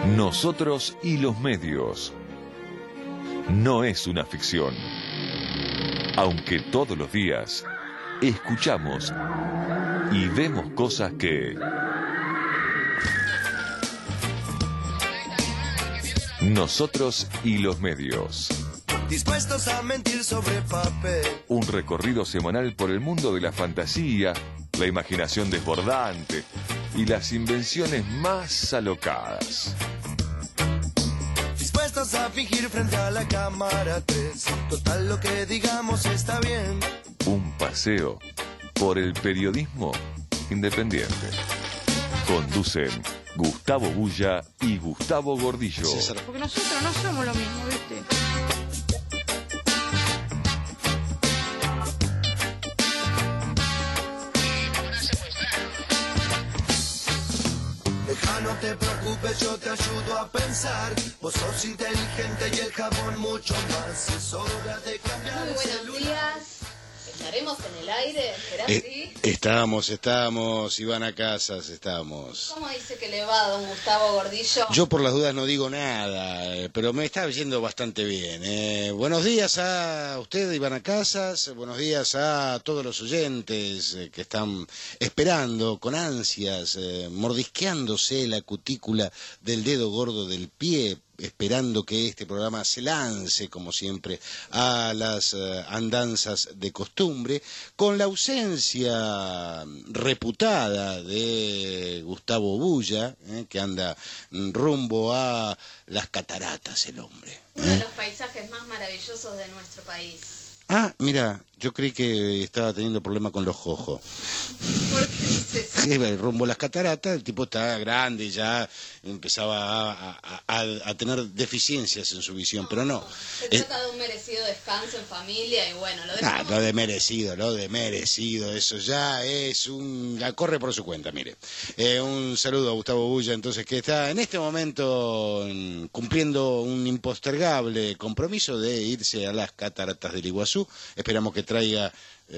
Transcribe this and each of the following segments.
Nosotros y los medios. No es una ficción. Aunque todos los días escuchamos y vemos cosas que... Nosotros y los medios. Dispuestos a mentir sobre papel. Un recorrido semanal por el mundo de la fantasía, la imaginación desbordante y las invenciones más alocadas. Dispuestos a fingir frente a la cámara 3. Total, lo que digamos está bien. Un paseo por el periodismo independiente. Conducen Gustavo Bulla y Gustavo Gordillo. Porque nosotros no somos lo mismo, ¿viste? No te preocupes, yo te ayudo a pensar. Vos sos inteligente y el jabón mucho más. Es hora de cambiar. Muy buenos días. ¿Estaremos en el aire? ¿Será así? Estamos, Ivana Casas, estamos. ¿Cómo dice que le va, don Gustavo Gordillo? Yo por las dudas no digo nada, pero me está yendo bastante bien. Buenos días a usted, Ivana Casas, buenos días a todos los oyentes que están esperando con ansias, mordisqueándose la cutícula del dedo gordo del pie, esperando que este programa se lance, como siempre, a las andanzas de costumbre, con la ausencia reputada de Gustavo Bulla, que anda rumbo a las cataratas, el hombre. Uno de los paisajes más maravillosos de nuestro país. Ah, mira, yo creí que estaba teniendo problemas con los ojos. ¿Por qué dice eso? Rumbo a las cataratas, el tipo está grande, ya empezaba a tener deficiencias en su visión, pero no. Se trata de un merecido descanso en familia y bueno, lo dejamos. Lo de merecido, eso ya es ya corre por su cuenta, mire. Un saludo a Gustavo Bulla, entonces, que está en este momento cumpliendo un impostergable compromiso de irse a las cataratas del Iguazú. Esperamos que traiga,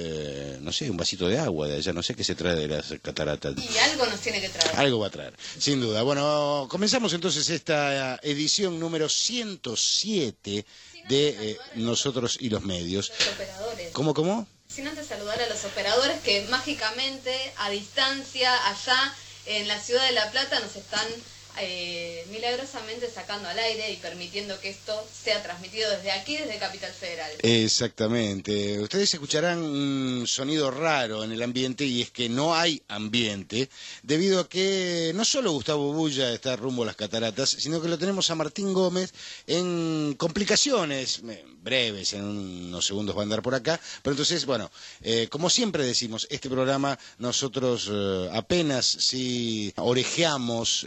no sé, un vasito de agua de allá, no sé qué se trae de las cataratas. Y algo nos tiene que traer. Algo va a traer, sin duda. Bueno, comenzamos entonces esta edición número 107 de Nosotros y los Medios. Los operadores. ¿Cómo? Sin antes saludar a los operadores que mágicamente, a distancia, allá en la ciudad de La Plata, nos están milagrosamente sacando al aire y permitiendo que esto sea transmitido desde aquí, desde Capital Federal. Exactamente. Ustedes escucharán un sonido raro en el ambiente, y es que no hay ambiente, debido a que no solo Gustavo Bulla está rumbo a las cataratas, sino que lo tenemos a Martín Gómez en complicaciones breves, en unos segundos va a andar por acá, pero entonces, bueno, como siempre decimos, este programa nosotros apenas si orejeamos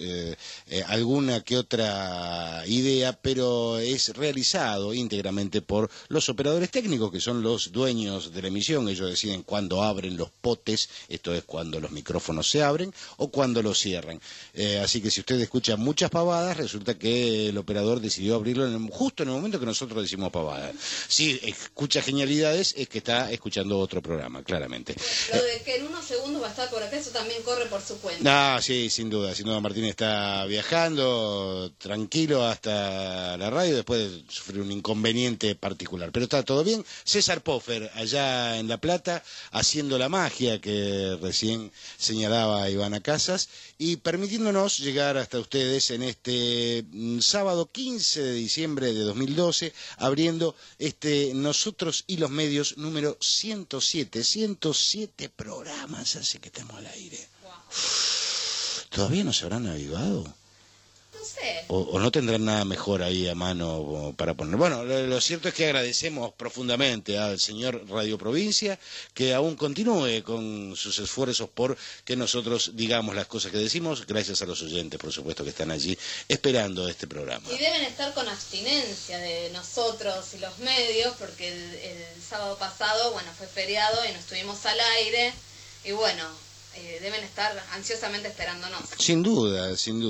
alguna que otra idea, pero es realizado íntegramente por los operadores técnicos, que son los dueños de la emisión. Ellos deciden cuándo abren los potes, esto es cuando los micrófonos se abren o cuando los cierran. Así que si usted escucha muchas pavadas, resulta que el operador decidió abrirlo justo en el momento que nosotros decimos pavadas. Si escucha genialidades, es que está escuchando otro programa, claramente. Lo de que en unos segundos va a estar por acá, eso también corre por su cuenta. Sí, sin duda. Martín está viajando tranquilo hasta la radio después de sufrir un inconveniente particular, pero está todo bien. César Poffer allá en La Plata haciendo la magia que recién señalaba Ivana Casas y permitiéndonos llegar hasta ustedes en este sábado 15 de diciembre de 2012, abriendo este Nosotros y los Medios número 107 programas hace que estemos al aire. Wow. ¿Todavía no se habrán avivado? No sé. ¿O no tendrán nada mejor ahí a mano para poner? Bueno, lo cierto es que agradecemos profundamente al señor Radio Provincia que aún continúe con sus esfuerzos por que nosotros digamos las cosas que decimos, gracias a los oyentes, por supuesto, que están allí esperando este programa. Y deben estar con abstinencia de Nosotros y los Medios, porque el sábado pasado, bueno, fue feriado y no estuvimos al aire, y bueno, deben estar ansiosamente esperándonos. Sin duda.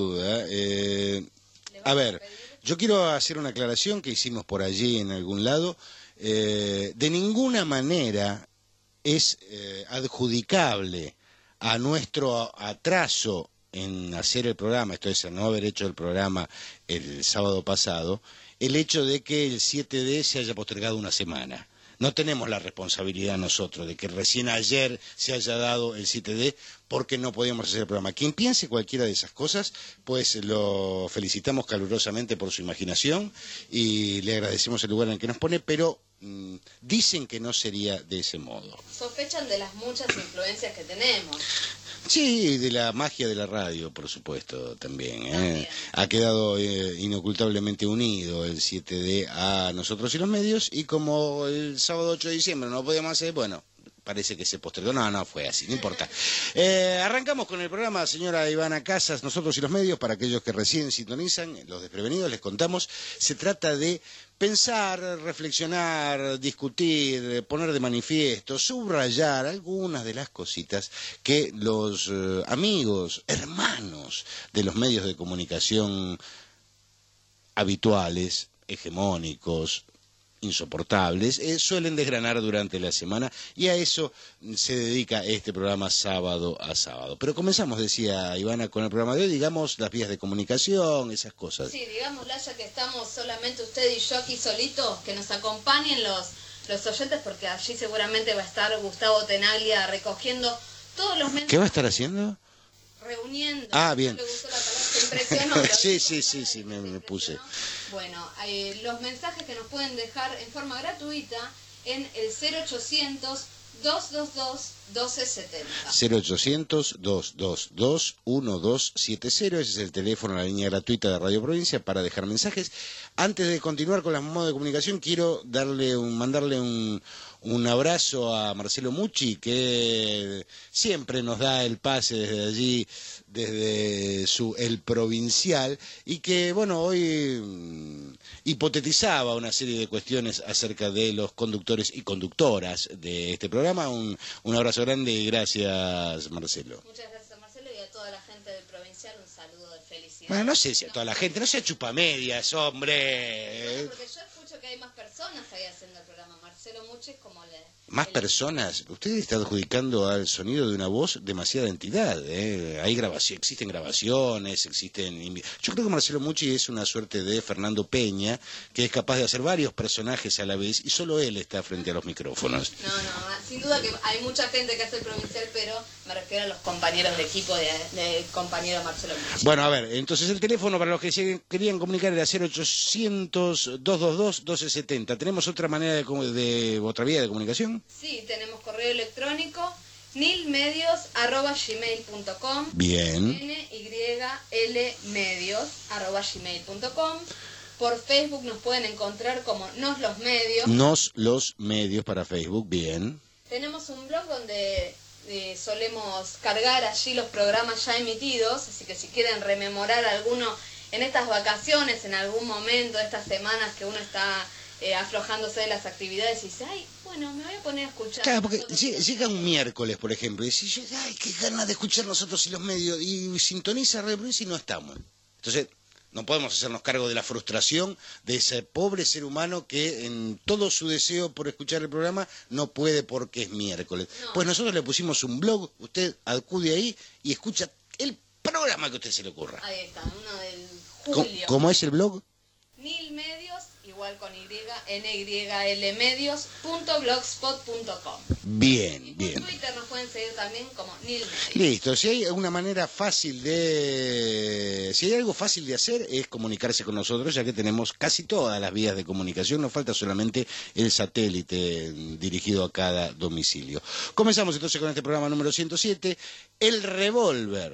A ver, yo quiero hacer una aclaración que hicimos por allí en algún lado. De ninguna manera es adjudicable a nuestro atraso en hacer el programa, esto es, en no haber hecho el programa el sábado pasado, el hecho de que el 7D se haya postergado una semana. No tenemos la responsabilidad nosotros de que recién ayer se haya dado el 7D porque no podíamos hacer el programa. Quien piense cualquiera de esas cosas, pues lo felicitamos calurosamente por su imaginación y le agradecemos el lugar en el que nos pone, pero dicen que no sería de ese modo. Sospechan de las muchas influencias que tenemos. Sí, de la magia de la radio, por supuesto, también. Ha quedado inocultablemente unido el 7D a nosotros y los medios, y como el sábado 8 de diciembre no podíamos hacer, bueno, parece que se postergó. No fue así, no importa. Arrancamos con el programa, señora Ivana Casas, nosotros y los medios, para aquellos que recién sintonizan, los desprevenidos, les contamos, se trata de pensar, reflexionar, discutir, poner de manifiesto, subrayar algunas de las cositas que los amigos, hermanos de los medios de comunicación habituales, hegemónicos, insoportables, suelen desgranar durante la semana, y a eso se dedica este programa sábado a sábado. Pero comenzamos, decía Ivana, con el programa de hoy, digamos, las vías de comunicación, esas cosas. Sí, digámosla, ya que estamos solamente usted y yo aquí solitos, que nos acompañen los oyentes, porque allí seguramente va a estar Gustavo Tenaglia recogiendo todos los mensajes. ¿Qué va a estar haciendo? Reuniendo. Bien. No le gustó la palabra, se impresionó. sí, me puse. Bueno, los mensajes que nos pueden dejar en forma gratuita en el 0800-222-1270. 0800-222-1270, ese es el teléfono, la línea gratuita de Radio Provincia para dejar mensajes. Antes de continuar con las modos de comunicación, quiero mandarle un abrazo a Marcelo Mucci, que siempre nos da el pase desde allí, desde El Provincial, y que, bueno, hoy hipotetizaba una serie de cuestiones acerca de los conductores y conductoras de este programa. Un abrazo grande y gracias, Marcelo. Muchas gracias, Marcelo, y a toda la gente del Provincial un saludo de felicidad. Bueno, no sé si a toda la gente, no sea chupamedias, hombre. Porque yo escucho que hay más personas ahí haciendo el programa. Marcelo Mucci es como ¿Más personas? Usted está adjudicando al sonido de una voz demasiada entidad. Hay existen grabaciones, Yo creo que Marcelo Mucci es una suerte de Fernando Peña, que es capaz de hacer varios personajes a la vez, y solo él está frente a los micrófonos. No, sin duda que hay mucha gente que hace el Provincial, pero me refiero a los compañeros de equipo del compañero Marcelo Mucci. Bueno, a ver, entonces el teléfono para los que querían comunicar era 0800-222-1270. ¿Tenemos otra manera otra vía de comunicación? Sí, tenemos correo electrónico nilmedios@gmail.com. Bien. nylmedios@gmail.com. Por Facebook nos pueden encontrar como Nos los Medios. Nos los Medios para Facebook, bien. Tenemos un blog donde solemos cargar allí los programas ya emitidos, así que si quieren rememorar alguno en estas vacaciones, en algún momento de estas semanas que uno está aflojándose de las actividades y dice, bueno, me voy a poner a escuchar. Claro, porque llega un miércoles, por ejemplo, y dice, qué ganas de escuchar nosotros y los medios, y sintoniza Radio Provincia y no estamos. Entonces, no podemos hacernos cargo de la frustración de ese pobre ser humano que en todo su deseo por escuchar el programa no puede porque es miércoles. No. Pues nosotros le pusimos un blog, usted acude ahí y escucha el programa que a usted se le ocurra. Ahí está, uno del julio. ¿Cómo es el blog? Nilmedios, igual con Y, nylmedios.blogspot.com. Bien, y bien. En Twitter nos pueden seguir también como Nilmedios. Listo, si hay una manera fácil si hay algo fácil de hacer es comunicarse con nosotros, ya que tenemos casi todas las vías de comunicación, nos falta solamente el satélite dirigido a cada domicilio. Comenzamos entonces con este programa número 107, El Revólver.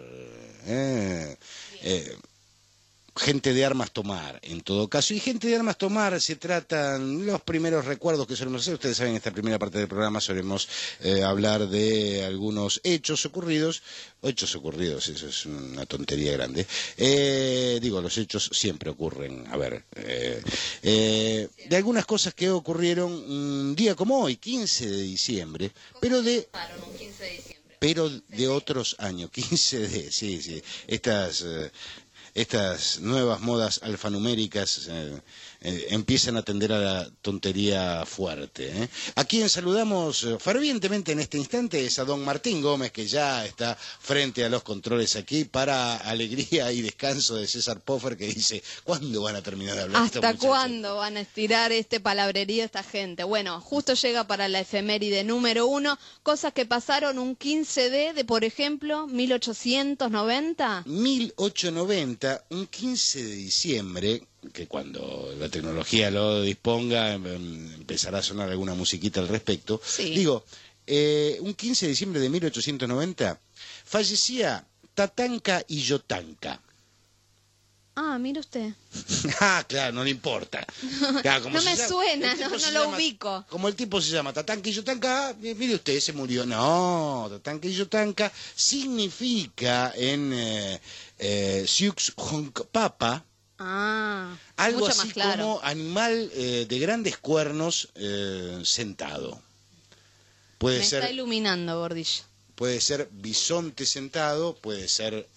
Gente de armas tomar, en todo caso. Y gente de armas tomar se tratan los primeros recuerdos que solemos hacer. Ustedes saben, en esta primera parte del programa solemos hablar de algunos hechos ocurridos, eso es una tontería grande. Los hechos siempre ocurren. A ver, de algunas cosas que ocurrieron un día como hoy, 15 de diciembre, pero de... un 15 de diciembre. Pero de otros años, 15 de... Sí, estas... estas nuevas modas alfanuméricas empiezan a tender a la tontería fuerte. A quien saludamos fervientemente en este instante es a don Martín Gómez, que ya está frente a los controles aquí, para alegría y descanso de César Poffer, que dice, ¿cuándo van a terminar de hablar? ¿Hasta cuándo van a estirar este palabrerío esta gente? Bueno, justo llega para la efeméride número 1, cosas que pasaron un 15 de, por ejemplo, 1890. 1890, un 15 de diciembre, que cuando la tecnología lo disponga empezará a sonar alguna musiquita al respecto. Sí. Digo, un 15 de diciembre de 1890 fallecía Tatanka y Yotanka. Ah, mire usted. Ah, claro, no le importa. Claro, como No me suena, no se lo llama, ubico. Como el tipo se llama Tatanka y Yotanka, mire usted, se murió. No, Tatanka y Yotanka significa en Siuxhunkpapa algo mucho así más claro. como animal de grandes cuernos sentado. Puede Me ser, está iluminando, Gordillo. puede ser bisonte sentado, puede ser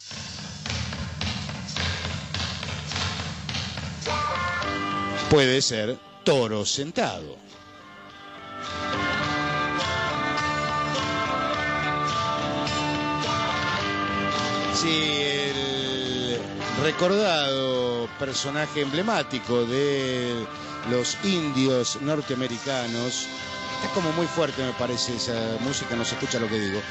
toro sentado. Sí, el recordado personaje emblemático de los indios norteamericanos. Está como muy fuerte, me parece, esa música, no se escucha lo que digo.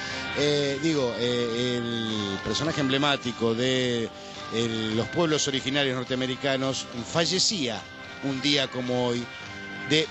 El personaje emblemático de los pueblos originarios norteamericanos fallecía un día como hoy de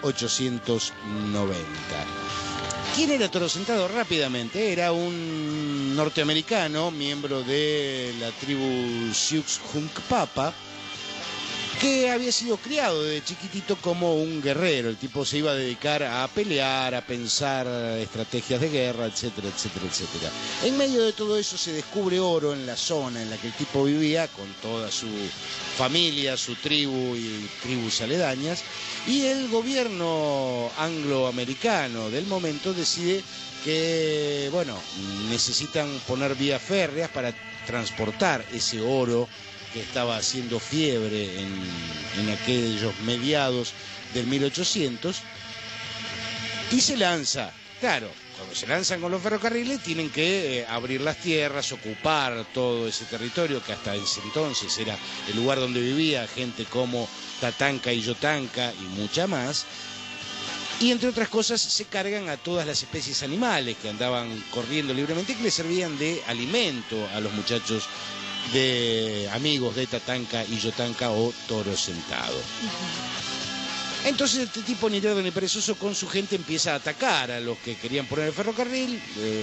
1890. ¿Quién era Toro Sentado? Rápidamente, era un norteamericano, miembro de la tribu Siuxhunkpapa, que había sido criado desde chiquitito como un guerrero. El tipo se iba a dedicar a pelear, a pensar estrategias de guerra, etcétera, etcétera, etcétera. En medio de todo eso se descubre oro en la zona en la que el tipo vivía, con toda su familia, su tribu y tribus aledañas, y el gobierno angloamericano del momento decide que, bueno, necesitan poner vías férreas para transportar ese oro que estaba haciendo fiebre en aquellos mediados del 1800, y se lanza. Claro, cuando se lanzan con los ferrocarriles tienen que abrir las tierras, ocupar todo ese territorio que hasta ese entonces era el lugar donde vivía gente como Tatanka y Yotanka y mucha más. Y entre otras cosas se cargan a todas las especies animales que andaban corriendo libremente y que le servían de alimento a los muchachos de amigos de Tatanka y Yotanka o Toro Sentado. Entonces este tipo, ni lerdo ni perezoso, con su gente empieza a atacar a los que querían poner el ferrocarril.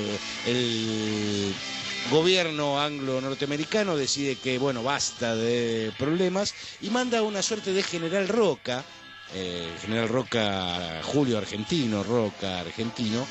El gobierno anglo-norteamericano decide que, bueno, basta de problemas y manda una suerte de general Roca, Julio Argentino Roca Argentino,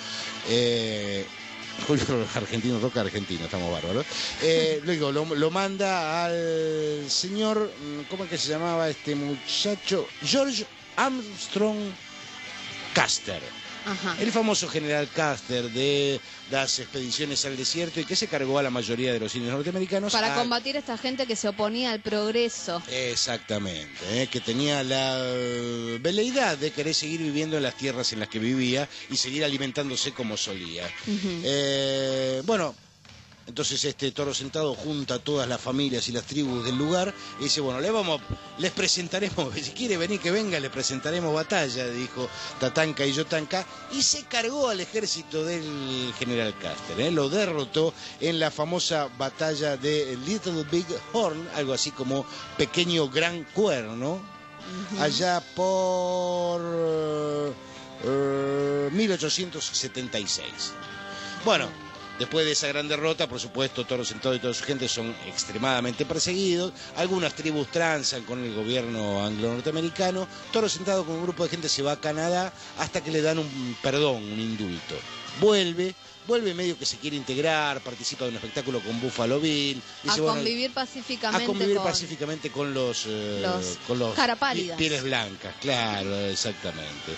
Roca Argentino, estamos bárbaros. Luego lo manda al señor, ¿cómo es que se llamaba este muchacho? George Armstrong Custer. Ajá. El famoso general Custer de las expediciones al desierto y que se cargó a la mayoría de los indios norteamericanos. Para combatir a esta gente que se oponía al progreso. Exactamente, que tenía la veleidad de querer seguir viviendo en las tierras en las que vivía y seguir alimentándose como solía. Bueno, entonces este Toro Sentado junta a todas las familias y las tribus del lugar y dice, bueno, les presentaremos, si quiere venir que venga, les presentaremos batalla, dijo Tatanka y Yotanka, y se cargó al ejército del general Custer, lo derrotó en la famosa batalla de Little Big Horn, algo así como Pequeño Gran Cuerno, allá por 1876. Bueno, después de esa gran derrota, por supuesto, Toro Sentado y toda su gente son extremadamente perseguidos. Algunas tribus transan con el gobierno anglo-norteamericano. Toro Sentado con un grupo de gente se va a Canadá hasta que le dan un perdón, un indulto. Vuelve medio que se quiere integrar, participa de un espectáculo con Buffalo Bill. Dice, Convivir pacíficamente. A convivir pacíficamente con los cara pálidas. Pieles blancas, claro, exactamente.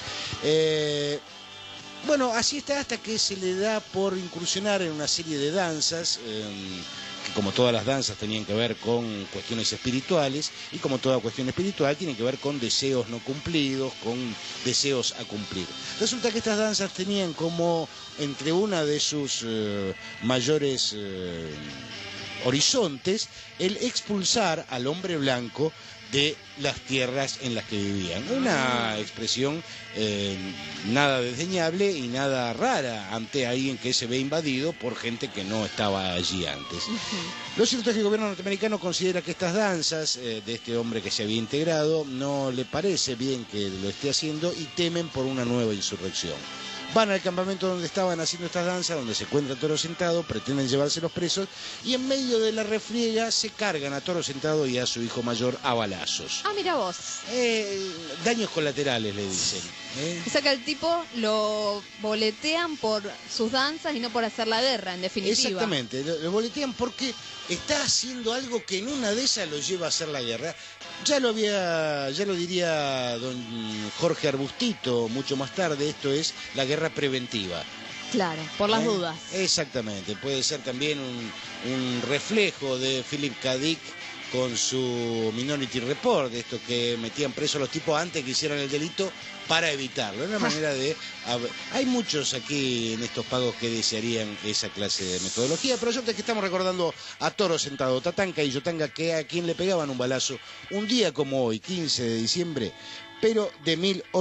Bueno, así está hasta que se le da por incursionar en una serie de danzas que como todas las danzas tenían que ver con cuestiones espirituales, y como toda cuestión espiritual tiene que ver con deseos no cumplidos, con deseos a cumplir. Resulta que estas danzas tenían como entre una de sus mayores horizontes el expulsar al hombre blanco de las tierras en las que vivían. Una expresión nada desdeñable y nada rara ante alguien que se ve invadido por gente que no estaba allí antes. Lo cierto es que el gobierno norteamericano considera que estas danzas de este hombre que se había integrado no le parece bien que lo esté haciendo y temen por una nueva insurrección. Van al campamento donde estaban haciendo estas danzas, donde se encuentra Toro Sentado, pretenden llevarse los presos y en medio de la refriega se cargan a Toro Sentado y a su hijo mayor a balazos. Ah, mira vos. Daños colaterales le dicen. O sea que al tipo lo boletean por sus danzas y no por hacer la guerra, en definitiva. Exactamente, lo boletean porque está haciendo algo que en una de esas lo lleva a hacer la guerra. Ya lo diría don Jorge Arbustito mucho más tarde, esto es la guerra preventiva. Claro, por las dudas. Exactamente, puede ser también un reflejo de Philip K. Dick con su Minority Report, de esto que metían presos a los tipos antes que hicieran el delito para evitarlo. Es una manera de... Hay muchos aquí en estos pagos que desearían esa clase de metodología, pero yo que estamos recordando a Toro Sentado, Tatanka y Yotanga, que a quien le pegaban un balazo un día como hoy, 15 de diciembre, pero de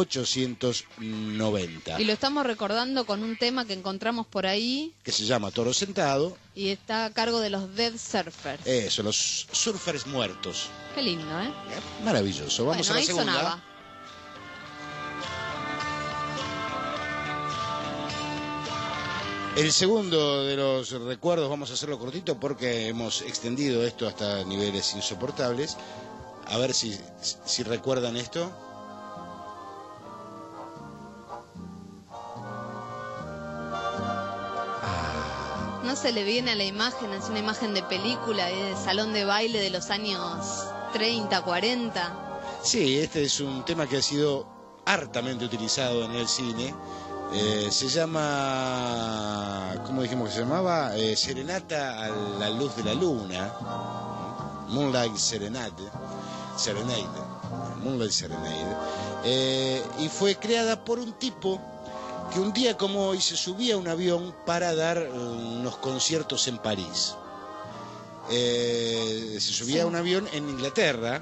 1890. Y lo estamos recordando con un tema que encontramos por ahí. Que se llama Toro Sentado. Y está a cargo de los Dead Surfers. Eso, los surfers muertos. Qué lindo, ¿eh? Maravilloso. Vamos a la segunda. Sonaba. El segundo de los recuerdos, vamos a hacerlo cortito porque hemos extendido esto hasta niveles insoportables. A ver si recuerdan esto. No se le viene a la imagen, es una imagen de película, de salón de baile de los años 30, 40. Sí, este es un tema que ha sido hartamente utilizado en el cine. Se llama, ¿cómo dijimos que se llamaba? Serenata a la luz de la luna. Moonlight Serenade. Moonlight Serenade. Y fue creada por un tipo que un día como hoy se subía a un avión para dar unos conciertos en París. Se subía a un avión en Inglaterra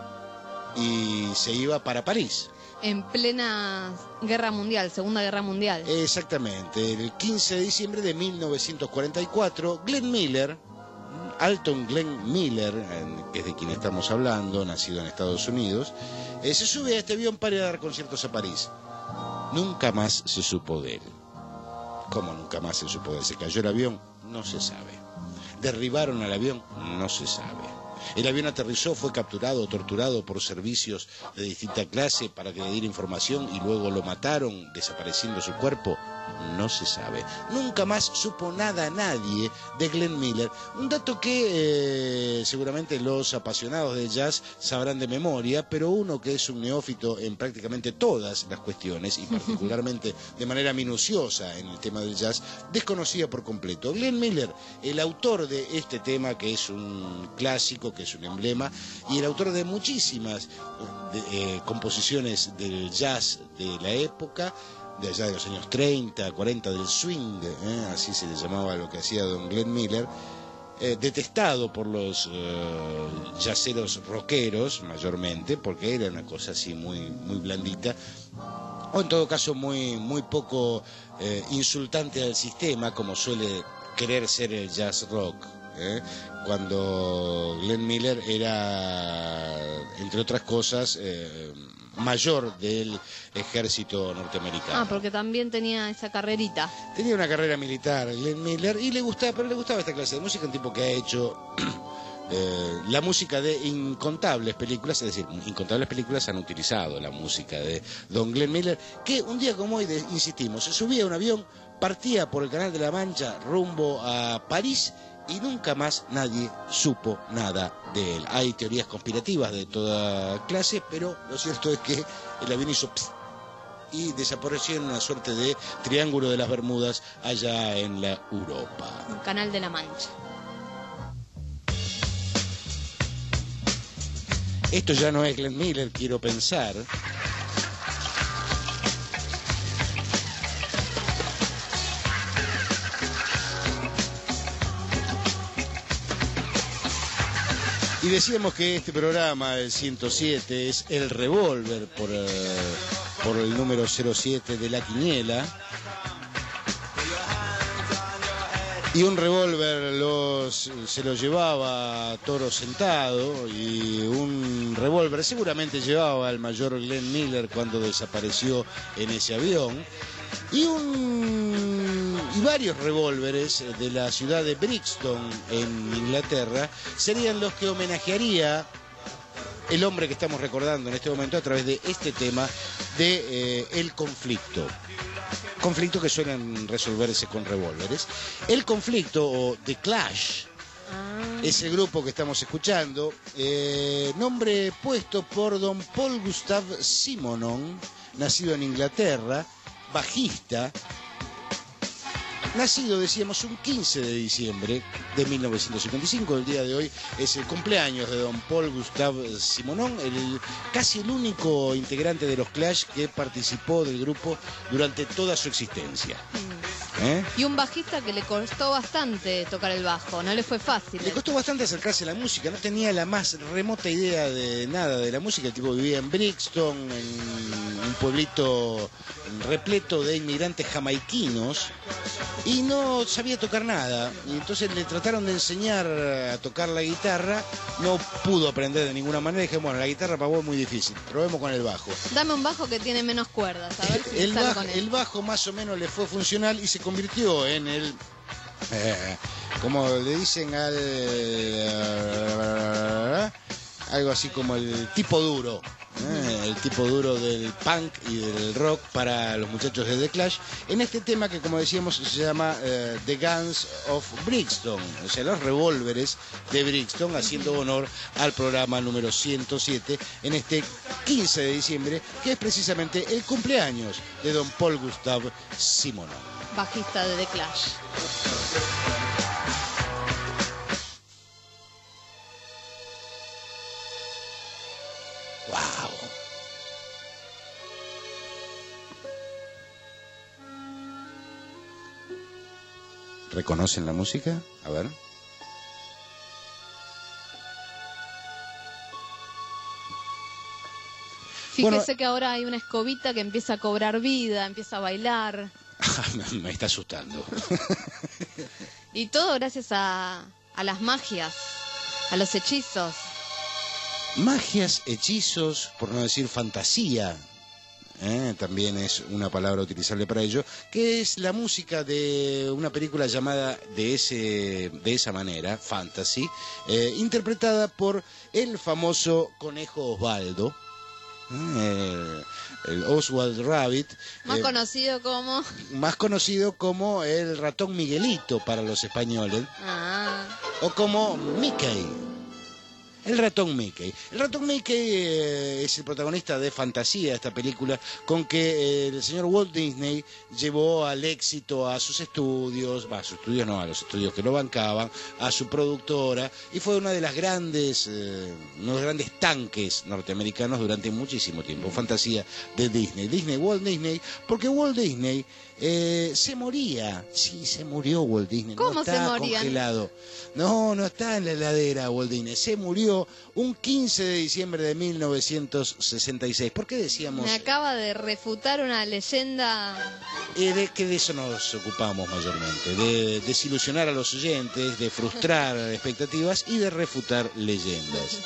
y se iba para París. En plena guerra mundial, Segunda Guerra Mundial. Exactamente, el 15 de diciembre de 1944, Glenn Miller, Alton Glenn Miller, que es de quien estamos hablando, nacido en Estados Unidos, se sube a este avión para ir a dar conciertos a París. Nunca más se supo de él. ¿Cómo nunca más se supo de él? ¿Se cayó el avión? No se sabe. ¿Derribaron al avión? No se sabe. El avión aterrizó, fue capturado, torturado por servicios de distinta clase para que le diera información y luego lo mataron, desapareciendo su cuerpo. No se sabe. Nunca más supo nada nadie de Glenn Miller. Un dato que seguramente los apasionados del jazz sabrán de memoria, pero uno que es un neófito en prácticamente todas las cuestiones y particularmente de manera minuciosa en el tema del jazz, desconocía por completo. Glenn Miller, el autor de este tema que es un clásico, que es un emblema, y el autor de muchísimas composiciones del jazz de la época, de allá de los años 30, 40, del swing, así se le llamaba lo que hacía don Glenn Miller, detestado por los jazzeros rockeros mayormente, porque era una cosa así muy, muy blandita, o en todo caso muy, muy poco insultante al sistema, como suele querer ser el jazz rock. Cuando Glenn Miller era, entre otras cosas, mayor del ejército norteamericano. Ah, porque también tenía esa carrerita. Tenía una carrera militar Glenn Miller y le gustaba esta clase de música, un tipo que ha hecho la música de incontables películas, es decir, incontables películas han utilizado la música de don Glenn Miller, que un día como hoy, insistimos, se subía a un avión, partía por el Canal de la Mancha rumbo a París y nunca más nadie supo nada de él. Hay teorías conspirativas de toda clase, pero lo cierto es que el avión hizo pss, y desapareció en una suerte de triángulo de las Bermudas allá en la Europa. El Canal de la Mancha. Esto ya no es Glenn Miller, quiero pensar. Y decíamos que este programa, el 107, es el revólver por el número 07 de la quiniela. Y un revólver se lo llevaba Toro Sentado, y un revólver seguramente llevaba al mayor Glenn Miller cuando desapareció en ese avión. Y varios revólveres de la ciudad de Brixton, en Inglaterra, serían los que homenajearía el hombre que estamos recordando en este momento a través de este tema de el conflicto. Conflictos que suelen resolverse con revólveres. El conflicto, o The Clash, es el grupo que estamos escuchando, nombre puesto por don Paul Gustav Simonon, nacido en Inglaterra, bajista, nacido, decíamos, un 15 de diciembre de 1955. El día de hoy es el cumpleaños de don Paul Gustav Simonon, casi el único integrante de los Clash que participó del grupo durante toda su existencia. Y un bajista que le costó bastante tocar el bajo, no le fue fácil. Le costó bastante acercarse a la música, no tenía la más remota idea de nada de la música. El tipo vivía en Brixton, en un pueblito repleto de inmigrantes jamaiquinos, y no sabía tocar nada. Y entonces le trataron de enseñar a tocar la guitarra, no pudo aprender de ninguna manera. Dije, bueno, la guitarra para vos es muy difícil, probemos con el bajo. Dame un bajo que tiene menos cuerdas, a ver si el bajo más o menos le fue funcional y se convirtió en el, como le dicen algo así como el tipo duro, el tipo duro del punk y del rock para los muchachos de The Clash, en este tema que, como decíamos, se llama The Guns of Brixton, o sea, los revólveres de Brixton, haciendo honor al programa número 107 en este 15 de diciembre, que es precisamente el cumpleaños de don Paul Gustav Simonon, bajista de The Clash. ¡Wow! ¿Reconocen la música? A ver. Fíjese que ahora hay una escobita que empieza a cobrar vida, empieza a bailar. Me está asustando. Y todo gracias a las magias, a los hechizos. Magias, hechizos, por no decir fantasía, también es una palabra utilizable para ello, que es la música de una película llamada de esa manera, Fantasy, interpretada por el famoso Conejo Osvaldo, el Oswald Rabbit, más conocido como el ratón Miguelito para los españoles, o como Mickey. El ratón Mickey. El ratón Mickey es el protagonista de Fantasía, esta película, con que el señor Walt Disney llevó al éxito a sus estudios, a sus estudios no, a los estudios que lo bancaban, a su productora, y fue una de las grandes, uno de los grandes tanques norteamericanos durante muchísimo tiempo. Fantasía de Disney. Walt Disney, porque Walt Disney se moría. Sí, se murió Walt Disney. ¿Cómo no se está moría? Congelado. No está en la heladera Walt Disney. Se murió un 15 de diciembre de 1966. ¿Por qué decíamos? Me acaba de refutar una leyenda. De eso nos ocupamos mayormente. De desilusionar a los oyentes, de frustrar expectativas y de refutar leyendas.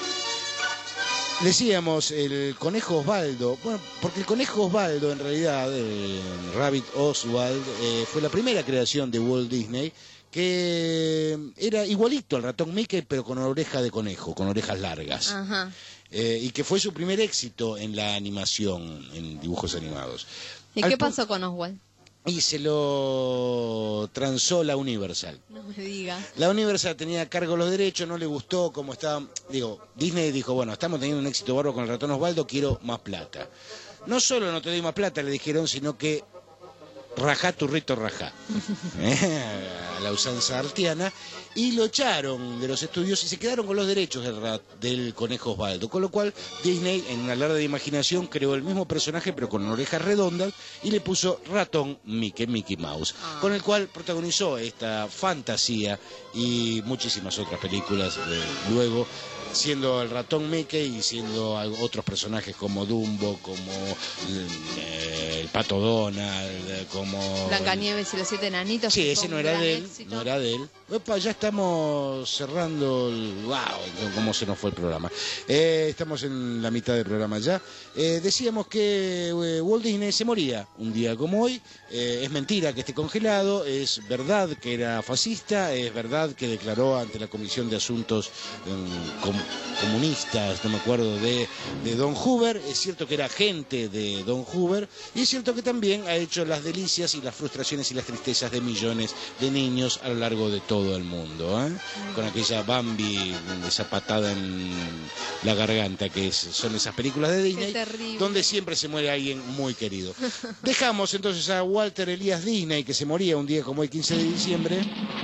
Decíamos el Conejo Osvaldo, bueno, porque el Conejo Osvaldo en realidad, el Rabbit Oswald, fue la primera creación de Walt Disney, que era igualito al ratón Mickey, pero con oreja de conejo, con orejas largas. Ajá. Y que fue su primer éxito en la animación, en dibujos animados. ¿Y qué pasó con Oswald? Y se lo transó la Universal. No me digas. La Universal tenía a cargo los derechos, no le gustó cómo estaba. Disney dijo, bueno, estamos teniendo un éxito bárbaro con el ratón Osvaldo, quiero más plata. No solo no te doy más plata, le dijeron, sino que rajá turrito rajá, a la usanza artiana, y lo echaron de los estudios y se quedaron con los derechos del conejo Osvaldo, con lo cual Disney, en una alarde de imaginación, creó el mismo personaje pero con orejas redondas y le puso ratón Mickey Mouse, con el cual protagonizó esta fantasía y muchísimas otras películas luego, siendo el ratón Mickey y siendo otros personajes como Dumbo, como el Pato Donald, como Blancanieves y los 7 enanitos. Sí, ese no era de él, éxito. no era de él. Opa, ya estamos cerrando wow, cómo se nos fue el programa. Estamos en la mitad del programa ya. Decíamos que Walt Disney se moría un día como hoy. Es mentira que esté congelado, es verdad que era fascista, es verdad que declaró ante la Comisión de Asuntos Comunistas, no me acuerdo, de Don Hoover. Es cierto que era agente de Don Hoover, y es cierto que también ha hecho las delicias y las frustraciones y las tristezas de millones de niños a lo largo de todo el mundo, ¿eh? Con aquella Bambi, esa patada en la garganta que son esas películas de Disney, donde siempre se muere alguien muy querido. Dejamos entonces a Walter Elías Disney, que se moría un día como el 15 de diciembre.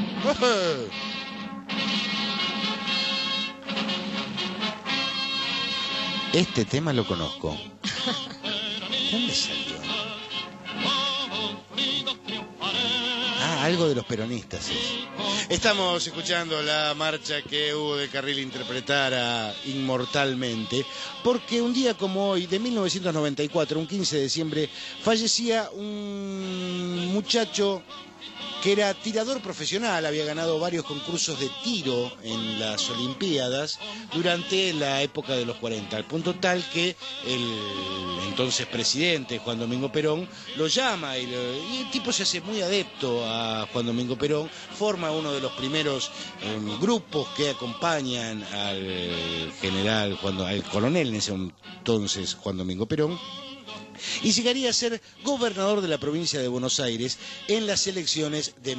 Este tema lo conozco. ¿Dónde salió? Algo de los peronistas, sí. Estamos escuchando la marcha que Hugo de Carril interpretara inmortalmente, porque un día como hoy, de 1994, un 15 de diciembre, fallecía un muchacho que era tirador profesional, había ganado varios concursos de tiro en las Olimpiadas durante la época de los 40, al punto tal que el entonces presidente Juan Domingo Perón lo llama y el tipo se hace muy adepto a Juan Domingo Perón, forma uno de los primeros grupos que acompañan al general, al coronel en ese entonces Juan Domingo Perón, y llegaría a ser gobernador de la provincia de Buenos Aires en las elecciones de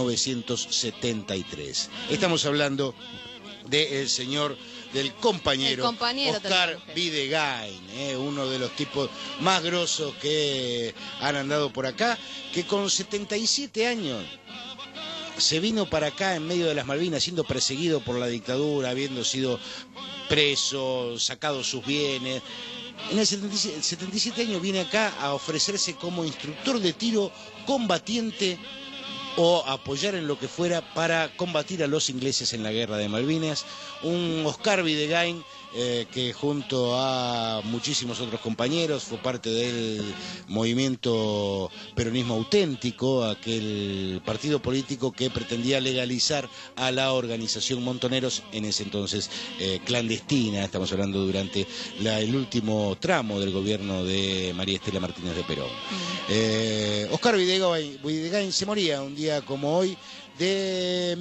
1973. Estamos hablando del señor, del compañero Oscar Videgain, uno de los tipos más grosos que han andado por acá, que con 77 años se vino para acá en medio de las Malvinas, siendo perseguido por la dictadura, habiendo sido preso, sacado sus bienes. En el 77 años viene acá a ofrecerse como instructor de tiro combatiente o apoyar en lo que fuera para combatir a los ingleses en la guerra de Malvinas. Un Oscar Videgain que junto a muchísimos otros compañeros fue parte del movimiento Peronismo Auténtico, aquel partido político que pretendía legalizar a la organización Montoneros, en ese entonces clandestina. Estamos hablando durante el último tramo del gobierno de María Estela Martínez de Perón. Oscar Videgain se moría un día como hoy de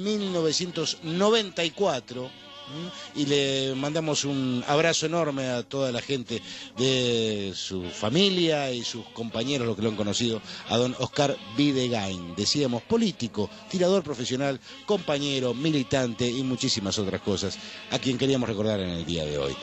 1994. Y le mandamos un abrazo enorme a toda la gente de su familia y sus compañeros, los que lo han conocido, a don Oscar Videgain. Decíamos político, tirador profesional, compañero, militante y muchísimas otras cosas, a quien queríamos recordar en el día de hoy.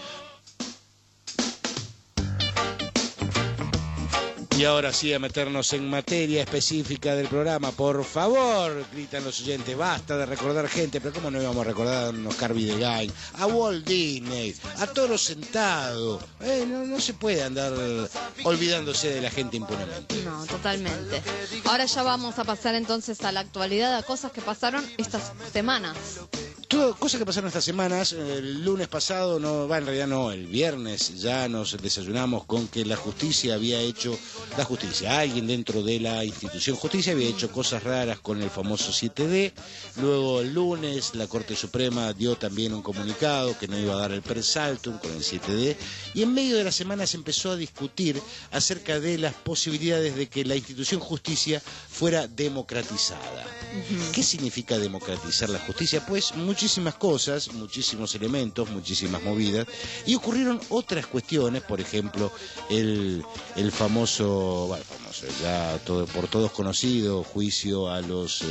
Y ahora sí, a meternos en materia específica del programa. Por favor, gritan los oyentes, basta de recordar gente, pero ¿cómo no íbamos a recordar a Oscar Videgain, a Walt Disney, a Toro Sentado? No se puede andar olvidándose de la gente impunemente. No, totalmente. Ahora ya vamos a pasar entonces a la actualidad, a cosas que pasaron estas semanas. Cosas que pasaron estas semanas. El lunes pasado, en realidad no, el viernes ya nos desayunamos con que la justicia, alguien dentro de la institución justicia había hecho cosas raras con el famoso 7D. Luego el lunes la Corte Suprema dio también un comunicado que no iba a dar el per saltum con el 7D, y en medio de la semana se empezó a discutir acerca de las posibilidades de que la institución justicia fuera democratizada. ¿Qué significa democratizar la justicia? Pues muchísimas cosas, muchísimos elementos, muchísimas movidas, y ocurrieron otras cuestiones. Por ejemplo, el famoso, ya por todos conocido, juicio a los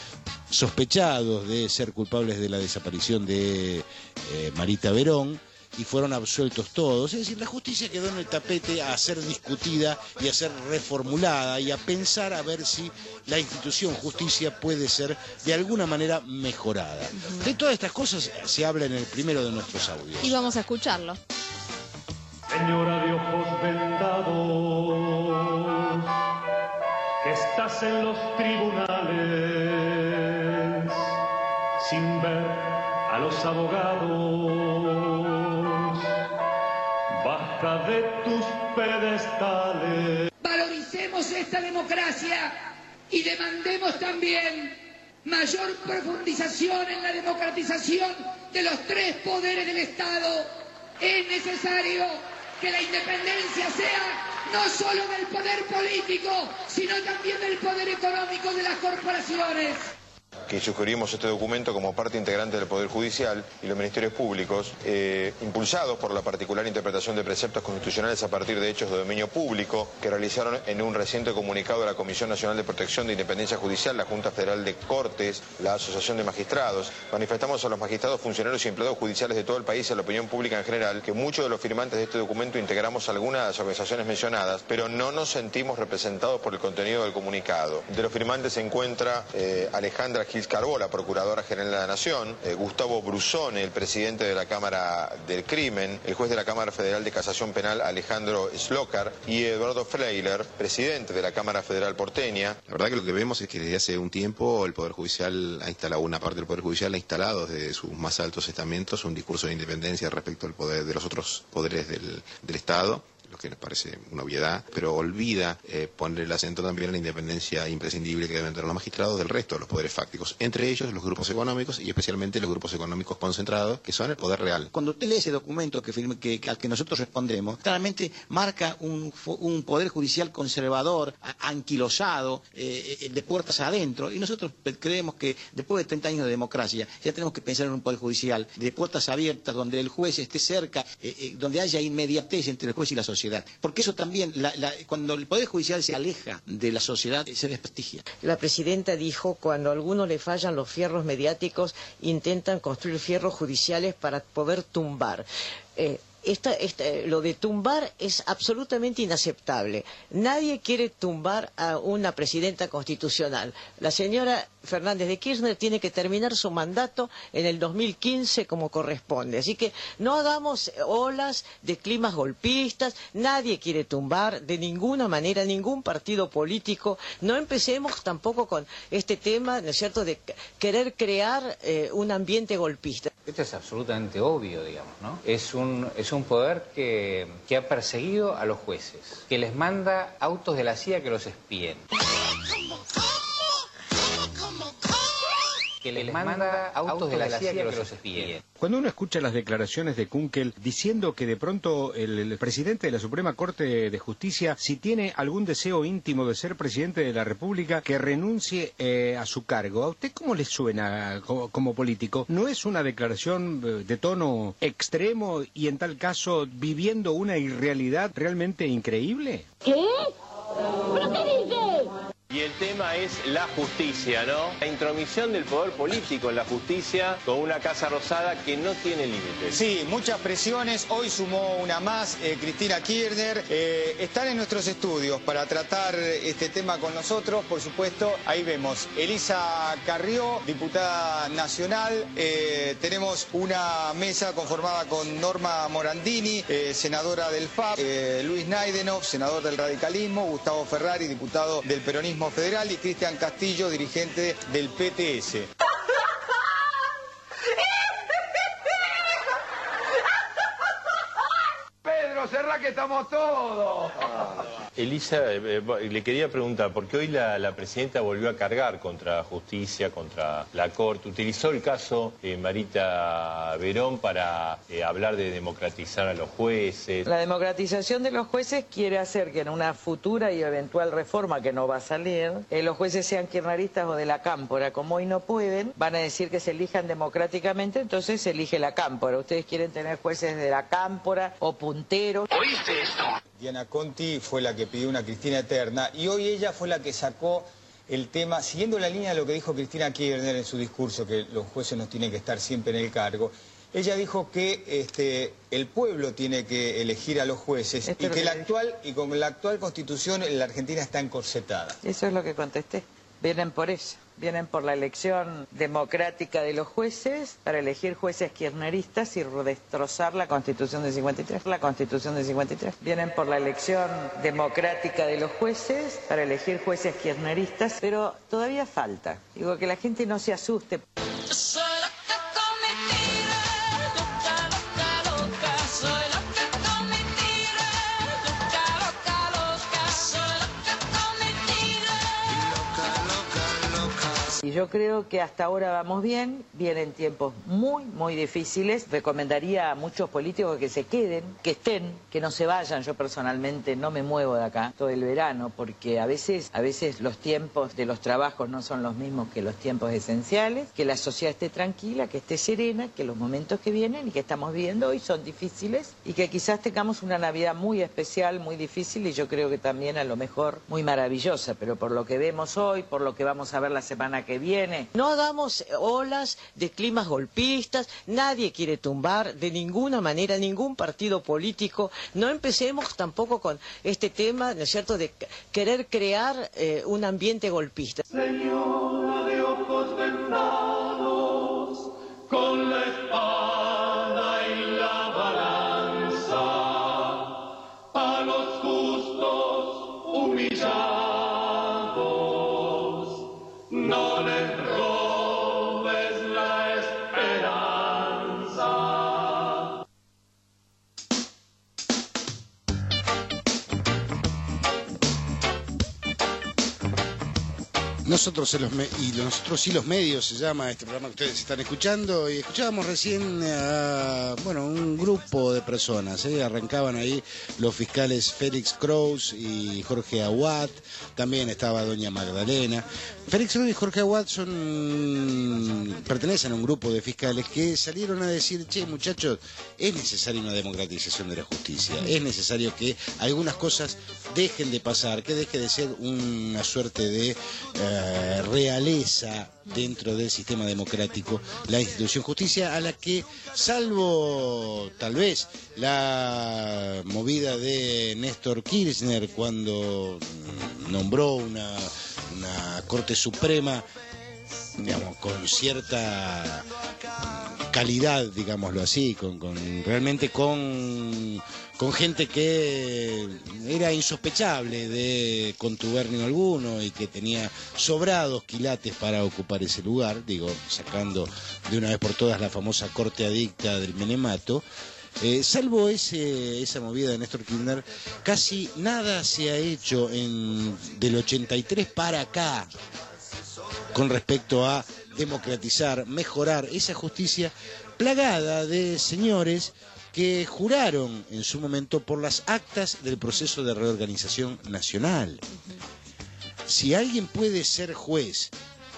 sospechados de ser culpables de la desaparición de Marita Verón, y fueron absueltos todos. Es decir, la justicia quedó en el tapete a ser discutida y a ser reformulada y a pensar a ver si la institución justicia puede ser de alguna manera mejorada. De todas estas cosas se habla en el primero de nuestros audios. Y vamos a escucharlo. Señora de ojos vendados, que estás en los tribunales sin ver a los abogados, baja de tus pedestales. Valoricemos esta democracia y demandemos también mayor profundización en la democratización de los tres poderes del Estado. Es necesario que la independencia sea no solo del poder político, sino también del poder económico de las corporaciones. Que sugerimos este documento como parte integrante del Poder Judicial y los ministerios públicos, impulsados por la particular interpretación de preceptos constitucionales a partir de hechos de dominio público que realizaron en un reciente comunicado de la Comisión Nacional de Protección de Independencia Judicial, la Junta Federal de Cortes, la Asociación de Magistrados. Manifestamos a los magistrados, funcionarios y empleados judiciales de todo el país y a la opinión pública en general que muchos de los firmantes de este documento integramos algunas de las organizaciones mencionadas, pero no nos sentimos representados por el contenido del comunicado. De los firmantes se encuentra Alejandra Gil Carbó, la Procuradora General de la Nación, Gustavo Brusone, el presidente de la Cámara del Crimen, el juez de la Cámara Federal de Casación Penal Alejandro Slokar y Eduardo Freiler, presidente de la Cámara Federal porteña. La verdad que lo que vemos es que desde hace un tiempo el Poder Judicial ha instalado, una parte del Poder Judicial ha instalado desde sus más altos estamentos un discurso de independencia respecto al poder de los otros poderes del Estado, lo que nos parece una obviedad, pero olvida poner el acento también en la independencia imprescindible que deben tener los magistrados del resto de los poderes fácticos, entre ellos los grupos económicos y especialmente los grupos económicos concentrados, que son el poder real. Cuando usted lee ese documento al que nosotros respondemos, claramente marca un poder judicial conservador, anquilosado, de puertas adentro, y nosotros creemos que después de 30 años de democracia ya tenemos que pensar en un poder judicial de puertas abiertas, donde el juez esté cerca, donde haya inmediatez entre el juez y la sociedad. Porque eso también, cuando el Poder Judicial se aleja de la sociedad, se desprestigia. La presidenta dijo, cuando a alguno le fallan los fierros mediáticos, intentan construir fierros judiciales para poder tumbar. Lo de tumbar es absolutamente inaceptable. Nadie quiere tumbar a una presidenta constitucional. La señora Fernández de Kirchner tiene que terminar su mandato en el 2015 como corresponde. Así que no hagamos olas de climas golpistas. Nadie quiere tumbar de ninguna manera ningún partido político. No empecemos tampoco con este tema, ¿no es cierto?, de querer crear un ambiente golpista. Esto es absolutamente obvio, digamos, ¿no? Es un poder que ha perseguido a los jueces, que les manda autos de la CIA que los espíen. Que les manda autos de la CIA que los espíen. Cuando uno escucha las declaraciones de Kunkel diciendo que de pronto el presidente de la Suprema Corte de Justicia, si tiene algún deseo íntimo de ser presidente de la República, que renuncie a su cargo, ¿a usted cómo le suena como político? ¿No es una declaración de tono extremo y en tal caso viviendo una irrealidad realmente increíble? ¿Qué? ¿Pero qué dice? Y el tema es la justicia, ¿no? La intromisión del poder político en la justicia con una Casa Rosada que no tiene límites. Sí, muchas presiones. Hoy sumó una más, Cristina Kirchner. Están en nuestros estudios para tratar este tema con nosotros, por supuesto. Ahí vemos Elisa Carrió, diputada nacional. Tenemos una mesa conformada con Norma Morandini, senadora del FAP, Luis Naidenov, senador del radicalismo, Gustavo Ferrari, diputado del peronismo federal, y Cristian Castillo, dirigente del PTS. Pedro, cerrá que estamos todos. Elisa, le quería preguntar, porque hoy la presidenta volvió a cargar contra justicia, contra la Corte. Utilizó el caso Marita Verón para hablar de democratizar a los jueces. La democratización de los jueces quiere hacer que en una futura y eventual reforma que no va a salir, los jueces sean kirchneristas o de la Cámpora. Como hoy no pueden, van a decir que se elijan democráticamente, entonces se elige la Cámpora. Ustedes quieren tener jueces de la Cámpora o punteros. ¿Oíste esto? Diana Conti fue la que pidió una Cristina eterna y hoy ella fue la que sacó el tema, siguiendo la línea de lo que dijo Cristina Kirchner en su discurso, que los jueces no tienen que estar siempre en el cargo. Ella dijo que el pueblo tiene que elegir a los jueces y que con la actual constitución la Argentina está encorsetada. Eso es lo que contesté. Vienen por eso. Vienen por la elección democrática de los jueces para elegir jueces kirchneristas y destrozar la Constitución del 53. La Constitución del 53. Vienen por la elección democrática de los jueces para elegir jueces kirchneristas, pero todavía falta. Digo, que la gente no se asuste. Y yo creo que hasta ahora vamos bien, vienen tiempos muy, muy difíciles. Recomendaría a muchos políticos que se queden, que estén, que no se vayan. Yo personalmente no me muevo de acá todo el verano, porque a veces los tiempos de los trabajos no son los mismos que los tiempos esenciales, que la sociedad esté tranquila, que esté serena, que los momentos que vienen y que estamos viviendo hoy son difíciles y que quizás tengamos una Navidad muy especial, muy difícil y yo creo que también a lo mejor muy maravillosa, pero por lo que vemos hoy, por lo que vamos a ver la semana que viene. No hagamos olas de climas golpistas, nadie quiere tumbar de ninguna manera ningún partido político. No empecemos tampoco con este tema, ¿no es cierto?, de querer crear un ambiente golpista. Señora de ojos vendados, con la espada y la balanza, a los justos humillados. No les robes la esperanza. Nosotros y los medios se llama este programa que ustedes están escuchando, y escuchábamos recién a un grupo de personas, arrancaban ahí los fiscales Félix Kraus y Jorge Aguad, también estaba doña Magdalena. Félix Kraus y Jorge Aguad pertenecen a un grupo de fiscales que salieron a decir, che, muchachos, es necesaria una democratización de la justicia, es necesario que algunas cosas dejen de pasar, que deje de ser una suerte de realeza dentro del sistema democrático, la institución justicia, a la que, salvo tal vez la movida de Néstor Kirchner cuando nombró una Corte Suprema, digamos, con cierta calidad, digámoslo así, realmente con gente que era insospechable de contubernio alguno y que tenía sobrados quilates para ocupar ese lugar, sacando de una vez por todas la famosa corte adicta del menemato. Salvo esa movida de Néstor Kirchner, casi nada se ha hecho del 83 para acá con respecto a democratizar, mejorar esa justicia plagada de señores que juraron en su momento por las actas del proceso de reorganización nacional. Si alguien puede ser juez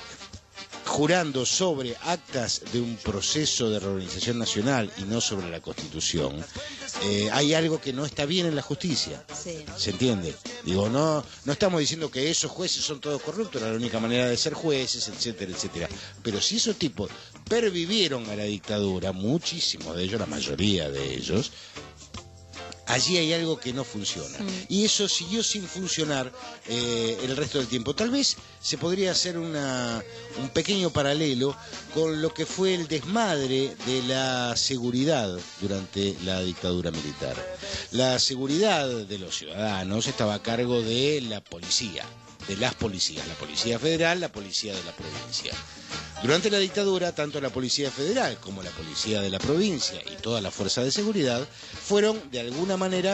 jurando sobre actas de un proceso de reorganización nacional y no sobre la Constitución, hay algo que no está bien en la justicia. Sí. ¿Se entiende? No estamos diciendo que esos jueces son todos corruptos, era la única manera de ser jueces, etcétera, etcétera. Pero si esos tipos pervivieron a la dictadura, muchísimos de ellos, la mayoría de ellos, allí hay algo que no funciona. Y eso siguió sin funcionar el resto del tiempo. Tal vez se podría hacer un pequeño paralelo con lo que fue el desmadre de la seguridad durante la dictadura militar. La seguridad de los ciudadanos estaba a cargo de la policía, de las policías, la Policía Federal, la Policía de la Provincia. Durante la dictadura, tanto la Policía Federal como la Policía de la Provincia y toda la Fuerza de Seguridad fueron, de alguna manera,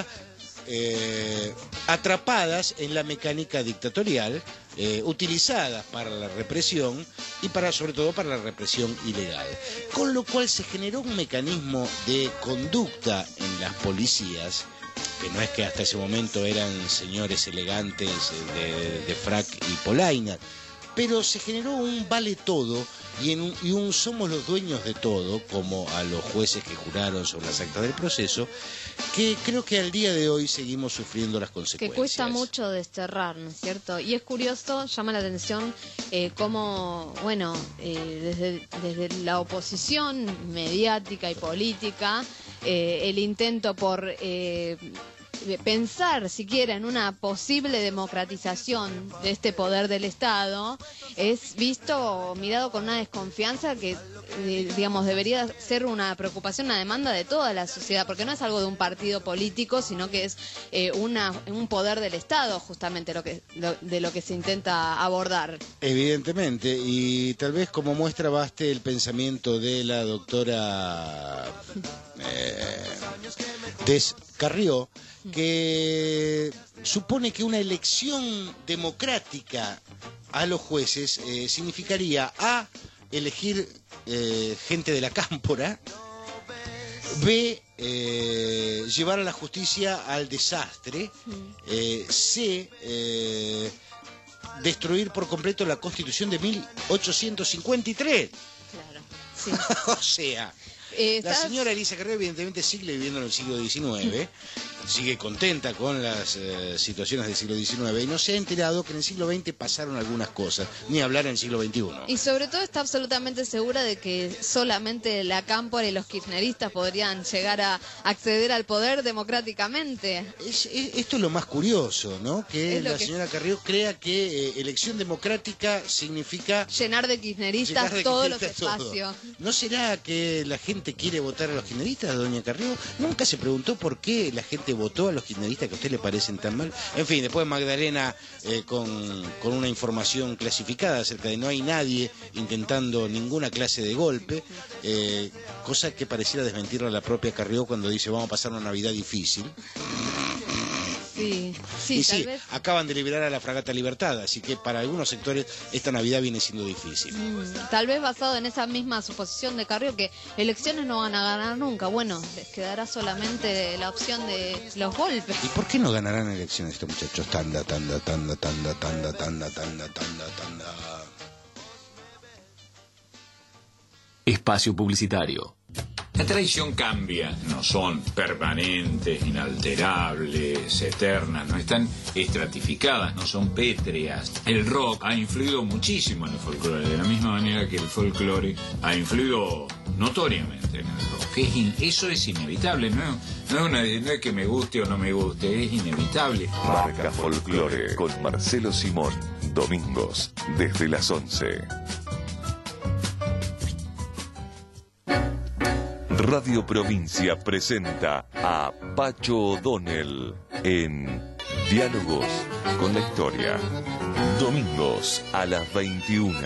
atrapadas en la mecánica dictatorial, utilizadas para la represión y sobre todo para la represión ilegal. Con lo cual se generó un mecanismo de conducta en las policías, que no es que hasta ese momento eran señores elegantes de frac y polaina, pero se generó un vale todo y un somos los dueños de todo, como a los jueces que juraron sobre las actas del proceso, que creo que al día de hoy seguimos sufriendo las consecuencias. Que cuesta mucho desterrar, ¿no es cierto? Y es curioso, llama la atención cómo, bueno, desde la oposición mediática y política, el intento por pensar siquiera en una posible democratización de este poder del Estado es visto, mirado con una desconfianza que, digamos, debería ser una preocupación, una demanda de toda la sociedad, porque no es algo de un partido político, sino que es un poder del Estado, justamente de lo que se intenta abordar. Evidentemente, y tal vez como muestra baste el pensamiento de la doctora Tess Carrió, que supone que una elección democrática a los jueces significaría A, elegir gente de la cámpora, B, llevar a la justicia al desastre, C, destruir por completo la Constitución de 1853. Claro, sí. O sea, la señora Elisa Carrió evidentemente sigue viviendo en el siglo XIX, sigue contenta con las situaciones del siglo XIX y no se ha enterado que en el siglo XX pasaron algunas cosas, ni hablar en el siglo XXI. Y sobre todo está absolutamente segura de que solamente la cámpora y los kirchneristas podrían llegar a acceder al poder democráticamente. Esto es lo más curioso, ¿no? Que la señora Carrió crea que elección democrática significa llenar de kirchneristas todos los espacios. ¿No será que la gente quiere votar a los kirchneristas, doña Carrió? ¿Nunca se preguntó por qué la gente votó a los kirchneristas que a usted le parecen tan mal? En fin, después Magdalena con una información clasificada acerca de no hay nadie intentando ninguna clase de golpe, cosa que pareciera desmentirle a la propia Carrió cuando dice vamos a pasar una Navidad difícil. Sí, y sí, vez acaban de liberar a la fragata Libertad, así que para algunos sectores esta Navidad viene siendo difícil. Tal vez basado en esa misma suposición de Carrió que elecciones no van a ganar nunca. Bueno, les quedará solamente la opción de los golpes. ¿Y por qué no ganarán elecciones estos muchachos? Tanda. Espacio publicitario. La tradición cambia, no son permanentes, inalterables, eternas, no están estratificadas, no son pétreas. El rock ha influido muchísimo en el folclore, de la misma manera que el folclore ha influido notoriamente en el rock. Eso es inevitable, no es que me guste o no me guste, es inevitable. Marca Folclore con Marcelo Simón, domingos desde las 11. Radio Provincia presenta a Pacho O'Donnell en Diálogos con la Historia. Domingos a las 21.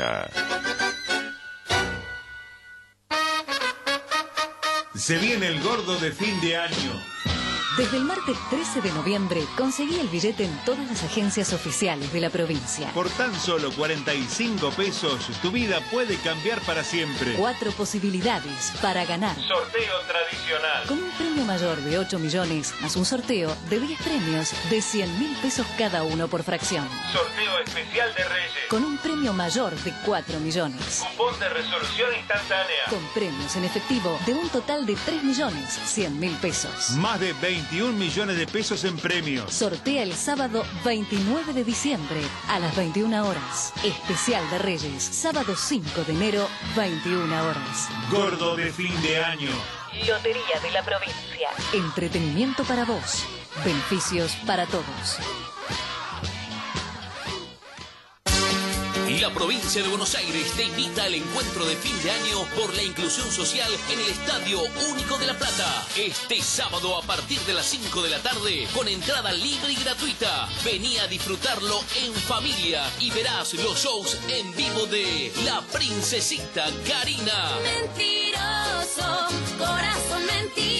Se viene el gordo de fin de año. Desde el martes 13 de noviembre conseguí el billete en todas las agencias oficiales de la provincia. Por tan solo 45 pesos, tu vida puede cambiar para siempre. 4 posibilidades para ganar. Sorteo tradicional. Con un premio mayor de 8 millones, más un sorteo de 10 premios de 100.000 pesos cada uno por fracción. Sorteo especial de Reyes. Con un premio mayor de 4 millones. Cupón de resolución instantánea. Con premios en efectivo de un total de 3.100.000 pesos. Más de 21 millones de pesos en premios. Sortea el sábado 29 de diciembre a las 21 horas. Especial de Reyes, sábado 5 de enero, 21 horas. Gordo de fin de año. Lotería de la provincia. Entretenimiento para vos. Beneficios para todos. La provincia de Buenos Aires te invita al encuentro de fin de año por la inclusión social en el Estadio Único de La Plata. Este sábado a partir de las 5 de la tarde con entrada libre y gratuita. Vení a disfrutarlo en familia y verás los shows en vivo de La Princesita Karina. Mentiroso, corazón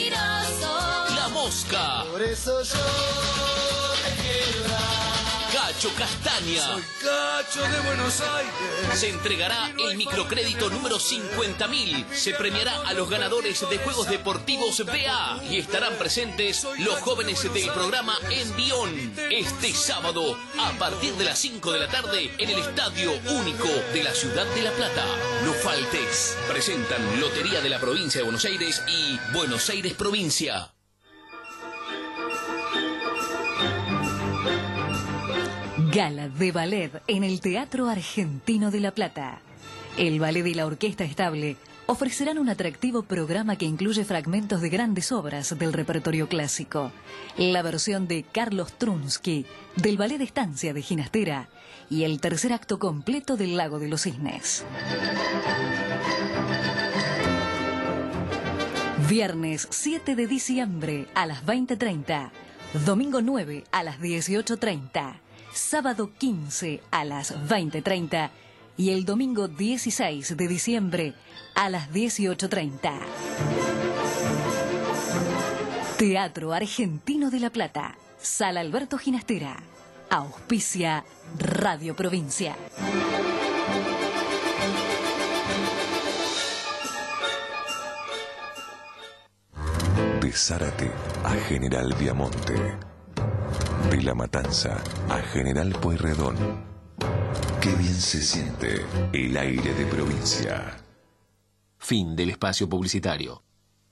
mentiroso. La Mosca. Por eso yo te quiero dar. Cacho Castaña. Soy Cacho de Buenos Aires. Se entregará el microcrédito número 50.000. Se premiará a los ganadores de Juegos Deportivos BA y estarán presentes los jóvenes del programa Envión este sábado a partir de las 5 de la tarde en el Estadio Único de la Ciudad de La Plata. No faltes. Presentan Lotería de la Provincia de Buenos Aires y Buenos Aires Provincia. Gala de ballet en el Teatro Argentino de La Plata. El ballet y la Orquesta Estable ofrecerán un atractivo programa que incluye fragmentos de grandes obras del repertorio clásico, la versión de Carlos Trunsky del Ballet de Estancia de Ginastera y el tercer acto completo del Lago de los Cisnes. Viernes 7 de diciembre a las 20:30, domingo 9 a las 18:30, sábado 15 a las 20:30 y el domingo 16 de diciembre a las 18:30. Teatro Argentino de La Plata, Sala Alberto Ginastera. Auspicia Radio Provincia. De Zárate a General Viamonte. De La Matanza a General Pueyrredón. Qué bien se siente el aire de provincia. Fin del espacio publicitario.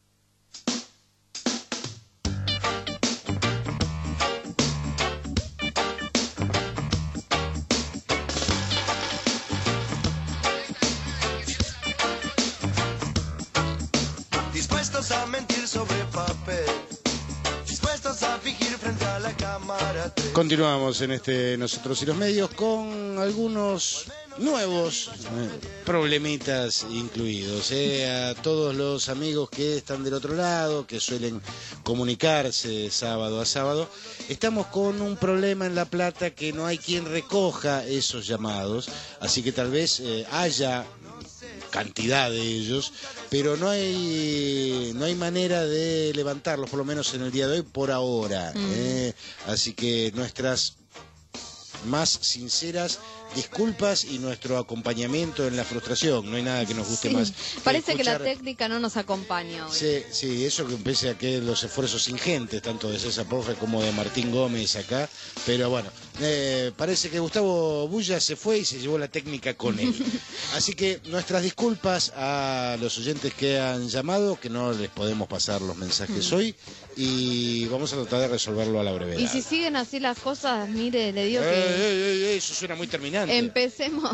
Dispuestos a mentir sobre papel, dispuestos a fingir frente a la cámara. Continuamos en este Nosotros y los Medios con algunos nuevos problemitas incluidos. A todos los amigos que están del otro lado, que suelen comunicarse sábado a sábado, estamos con un problema en La Plata que no hay quien recoja esos llamados, así que tal vez haya cantidad de ellos, pero no hay manera de levantarlos, por lo menos en el día de hoy, por ahora. Así que nuestras más sinceras disculpas y nuestro acompañamiento en la frustración. No hay nada que nos guste más. Parece que la técnica no nos acompaña hoy. Sí, eso que pese a que los esfuerzos ingentes, tanto de César Profe como de Martín Gómez acá, pero bueno, parece que Gustavo Bulla se fue y se llevó la técnica con él. Así que nuestras disculpas a los oyentes que han llamado, que no les podemos pasar los mensajes hoy, y vamos a tratar de resolverlo a la brevedad. Y si siguen así las cosas, mire, le digo que... eso suena muy terminante. Empecemos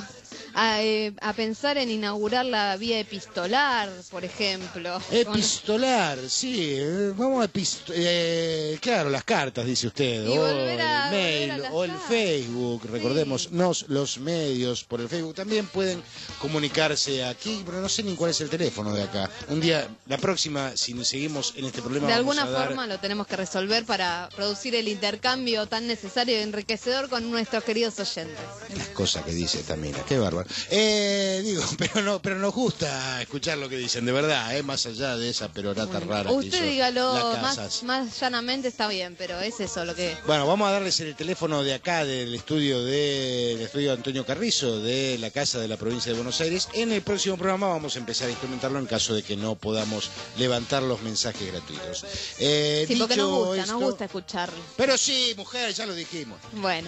a pensar en inaugurar la vía epistolar, por ejemplo. Epistolar, sí, vamos a claro, las cartas, dice usted, o el mail, o el Facebook, recordémonos, los medios por el Facebook también pueden comunicarse aquí, pero no sé ni cuál es el teléfono de acá. Un día, la próxima, si seguimos en este problema, de alguna forma lo tenemos que resolver para producir el intercambio tan necesario y enriquecedor con nuestros queridos oyentes. Las cosas que dice esta mina, qué bárbaro. Pero nos gusta escuchar lo que dicen, de verdad, más allá de esa perorata rara que hizo. Usted dígalo más llanamente, está bien, pero es eso lo que... Bueno, vamos a darles el teléfono de acá, del estudio Antonio Carrizo, de la Casa de la Provincia de Buenos Aires. En el próximo programa vamos a empezar a instrumentarlo en caso de que no podamos levantar los mensajes gratuitos. Sí, porque nos gusta escucharlo. Pero sí, mujer, ya lo dijimos. Bueno.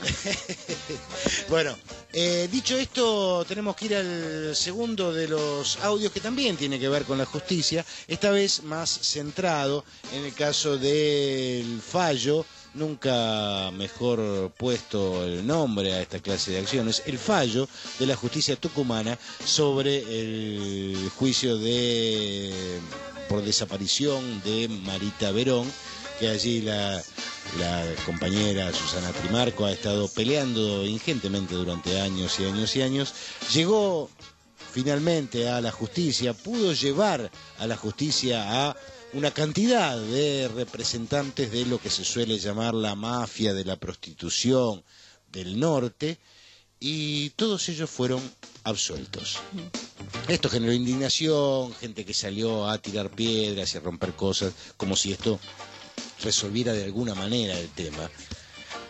Bueno, dicho esto, tenemos que ir al segundo de los audios que también tiene que ver con la justicia, esta vez más centrado en el caso del fallo, nunca mejor puesto el nombre a esta clase de acciones, el fallo de la justicia tucumana sobre el juicio por desaparición de Marita Verón, que allí la compañera Susana Trimarco ha estado peleando ingentemente durante años y años y años. Llegó finalmente a la justicia, pudo llevar a la justicia a una cantidad de representantes de lo que se suele llamar la mafia de la prostitución del norte, y todos ellos fueron absueltos. Esto generó indignación, gente que salió a tirar piedras y a romper cosas, como si esto resolviera de alguna manera el tema,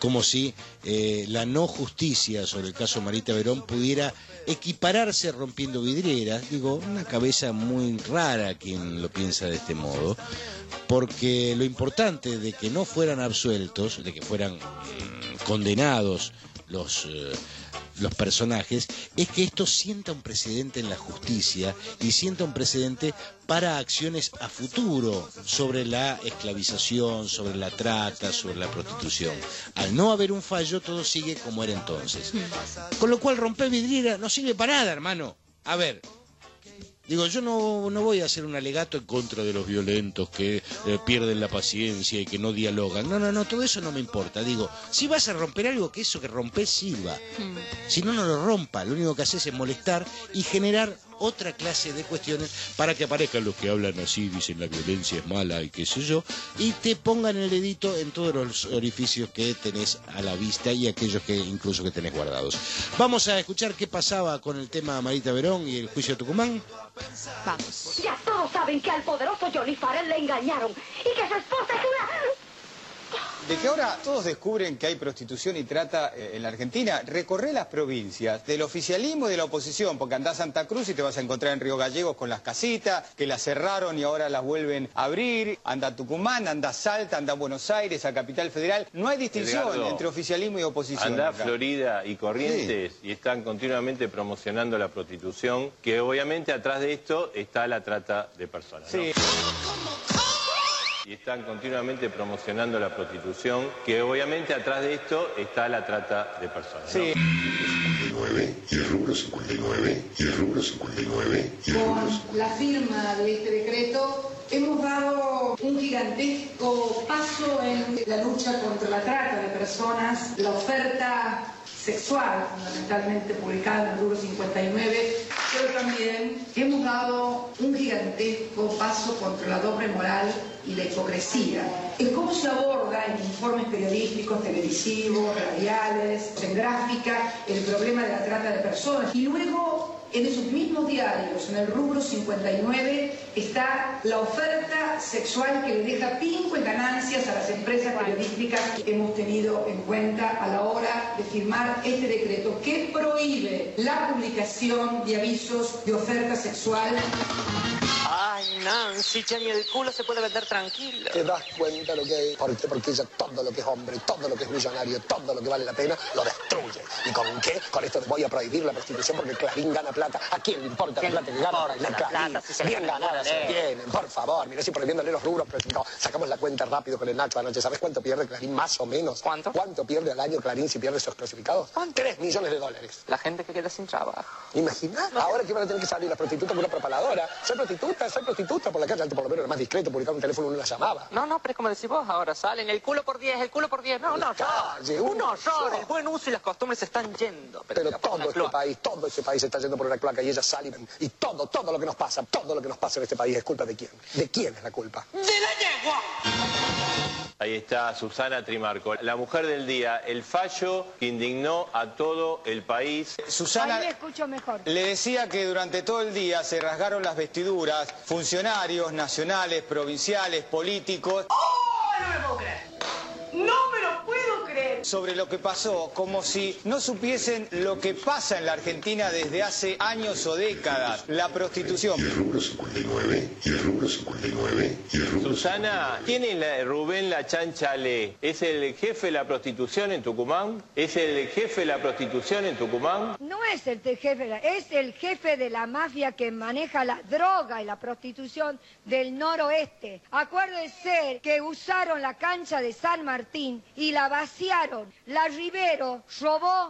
como si la no justicia sobre el caso Marita Verón pudiera equipararse rompiendo vidrieras. Digo, una cabeza muy rara quien lo piensa de este modo, porque lo importante de que no fueran absueltos, de que fueran condenados los personajes, es que esto sienta un precedente en la justicia y sienta un precedente para acciones a futuro sobre la esclavización, sobre la trata, sobre la prostitución. Al no haber un fallo, todo sigue como era entonces. Con lo cual, romper vidriera no sirve para nada, hermano. A ver, digo, yo no voy a hacer un alegato en contra de los violentos que pierden la paciencia y que no dialogan. No, todo eso no me importa. Digo, si vas a romper algo, que eso que rompes sirva. Si no, no lo rompa. Lo único que haces es molestar y generar otra clase de cuestiones para que aparezcan los que hablan así, dicen la violencia es mala y qué sé yo, y te pongan el dedito en todos los orificios que tenés a la vista y aquellos que incluso que tenés guardados. Vamos a escuchar qué pasaba con el tema Marita Verón y el juicio de Tucumán. Vamos. Ya todos saben que al poderoso Johnny Farrell le engañaron y que su esposa es una... De que ahora todos descubren que hay prostitución y trata en la Argentina, recorre las provincias del oficialismo y de la oposición, porque andás a Santa Cruz y te vas a encontrar en Río Gallegos con las casitas, que las cerraron y ahora las vuelven a abrir, anda a Tucumán, anda a Salta, anda a Buenos Aires, a Capital Federal. No hay distinción, Edgardo, entre oficialismo y oposición. Anda a Florida y Corrientes, sí, y están continuamente promocionando la prostitución, que obviamente atrás de esto está la trata de personas, ¿no? Sí. Y están continuamente promocionando la prostitución, que obviamente atrás de esto está la trata de personas, ¿no? Sí. 59 y el rubro 59 y el rubro 59 y el rubro 59. Con la firma de este decreto hemos dado un gigantesco paso en la lucha contra la trata de personas, la oferta sexual, fundamentalmente publicada en el rubro 59, pero también hemos dado un gigantesco paso contra la doble moral y la hipocresía. En cómo se aborda en informes periodísticos, televisivos, radiales, en gráfica, el problema de la trata de personas. Y luego, en esos mismos diarios, en el rubro 59, está la oferta sexual que le deja pinco en ganancias a las empresas periodísticas que hemos tenido en cuenta a la hora de firmar este decreto que prohíbe la publicación de avisos de oferta sexual. Ay, Nancy, ya ni el culo se puede vender tranquilo. ¿Te das cuenta lo que hay? ¿Por qué? Porque ella todo lo que es hombre, todo lo que es millonario, todo lo que vale la pena, lo destruye. ¿Y con qué? Con esto voy a prohibir la prostitución porque Clarín gana plata. ¿A quién le importa la plata que gana? La Clarín. Bien ganada se tienen, por favor. Mira, si prohibiéndole los rubros, pero no, sacamos la cuenta rápido con el Nacho anoche. ¿Sabes cuánto pierde Clarín más o menos? ¿Cuánto? ¿Cuánto pierde al año Clarín si pierde esos clasificados? ¿Cuánto? $3 millones. La gente que queda sin trabajo. Imagina, ahora que van a tener que salir las prostitutas con una propaladora. Soy prostituta por la calle, por lo menos era más discreto, publicar un teléfono uno la llamaba. No, pero es como decís vos, ahora salen el culo por 10, el culo por 10. No, uno horror, el buen uso y las costumbres se están yendo. Pero todo este país se está yendo por una cloaca y ellas salen. Y todo lo que nos pasa en este país es culpa de quién. ¿De quién es la culpa? ¡De la yegua! Ahí está Susana Trimarco, la mujer del día, el fallo que indignó a todo el país. Susana, ahí me escucho mejor. Le decía que durante todo el día se rasgaron las vestiduras funcionarios nacionales, provinciales, políticos. ¡Oh, no me puedo creer! ¡No me lo puedo creer! Sobre lo que pasó, como si no supiesen lo que pasa en la Argentina desde hace años o décadas, la prostitución. Y el rubro 59, y el rubro 59, y el rubro... Susana, ¿quién es Rubén La Chancha Le? ¿Es el jefe de la prostitución en Tucumán? ¿Es el jefe de la prostitución en Tucumán? No es el jefe, es el jefe de la mafia que maneja la droga y la prostitución del noroeste. Acuérdense que usaron la cancha de San Martín y la vaciaron. La Rivero robó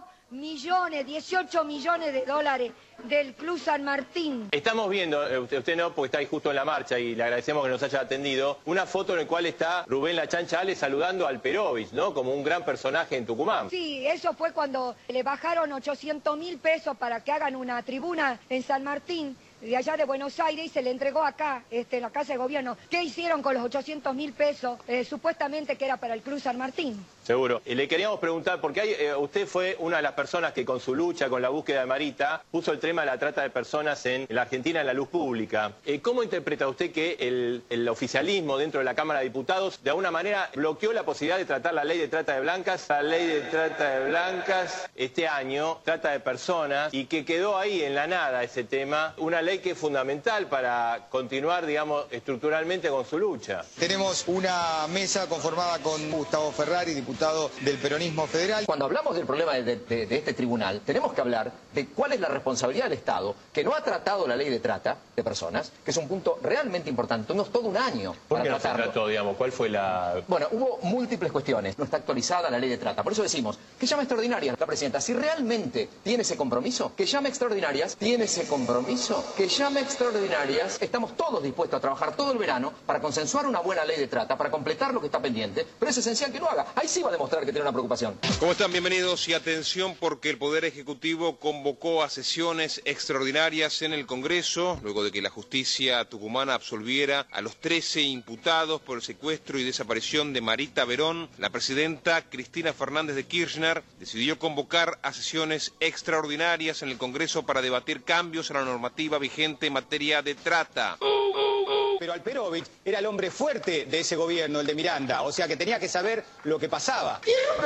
18 millones de dólares del Club San Martín. Estamos viendo, usted no, porque está ahí justo en la marcha y le agradecemos que nos haya atendido, una foto en la cual está Rubén La Chancha Ale saludando al Perovich, ¿no? Como un gran personaje en Tucumán. Sí, eso fue cuando le bajaron 800.000 pesos para que hagan una tribuna en San Martín, de allá de Buenos Aires, y se le entregó acá, en la Casa de Gobierno. ¿Qué hicieron con los 800.000 pesos? Supuestamente que era para el Club San Martín. Seguro. Le queríamos preguntar, porque usted fue una de las personas que con su lucha, con la búsqueda de Marita, puso el tema de la trata de personas en la Argentina en la luz pública. ¿Cómo interpreta usted que el oficialismo dentro de la Cámara de Diputados de alguna manera bloqueó la posibilidad de tratar la ley de trata de blancas? La ley de trata de blancas este año, trata de personas, y que quedó ahí en la nada ese tema, una ley que es fundamental para continuar, digamos, estructuralmente con su lucha. Tenemos una mesa conformada con Gustavo Ferrari, diputado del peronismo federal. Cuando hablamos del problema de este tribunal, tenemos que hablar de cuál es la responsabilidad del Estado, que no ha tratado la ley de trata de personas, que es un punto realmente importante. Tuvimos todo un año ¿Por para qué no se tratarlo. trató, digamos? ¿Cuál fue la...? Bueno, hubo múltiples cuestiones. No está actualizada la ley de trata. Por eso decimos que llame extraordinarias la presidenta. Si realmente tiene ese compromiso, que llame extraordinarias. Tiene ese compromiso, que llame extraordinarias. Estamos todos dispuestos a trabajar todo el verano para consensuar una buena ley de trata, para completar lo que está pendiente, pero es esencial que lo haga. Ahí sí va a demostrar que tiene una preocupación. ¿Cómo están? Bienvenidos y atención porque el Poder Ejecutivo convocó a sesiones extraordinarias en el Congreso luego de que la justicia tucumana absolviera a los 13 imputados por el secuestro y desaparición de Marita Verón. La presidenta Cristina Fernández de Kirchner decidió convocar a sesiones extraordinarias en el Congreso para debatir cambios en la normativa vigente en materia de trata. Pero Alperovich era el hombre fuerte de ese gobierno, el de Miranda, o sea que tenía que saber lo que pasaba.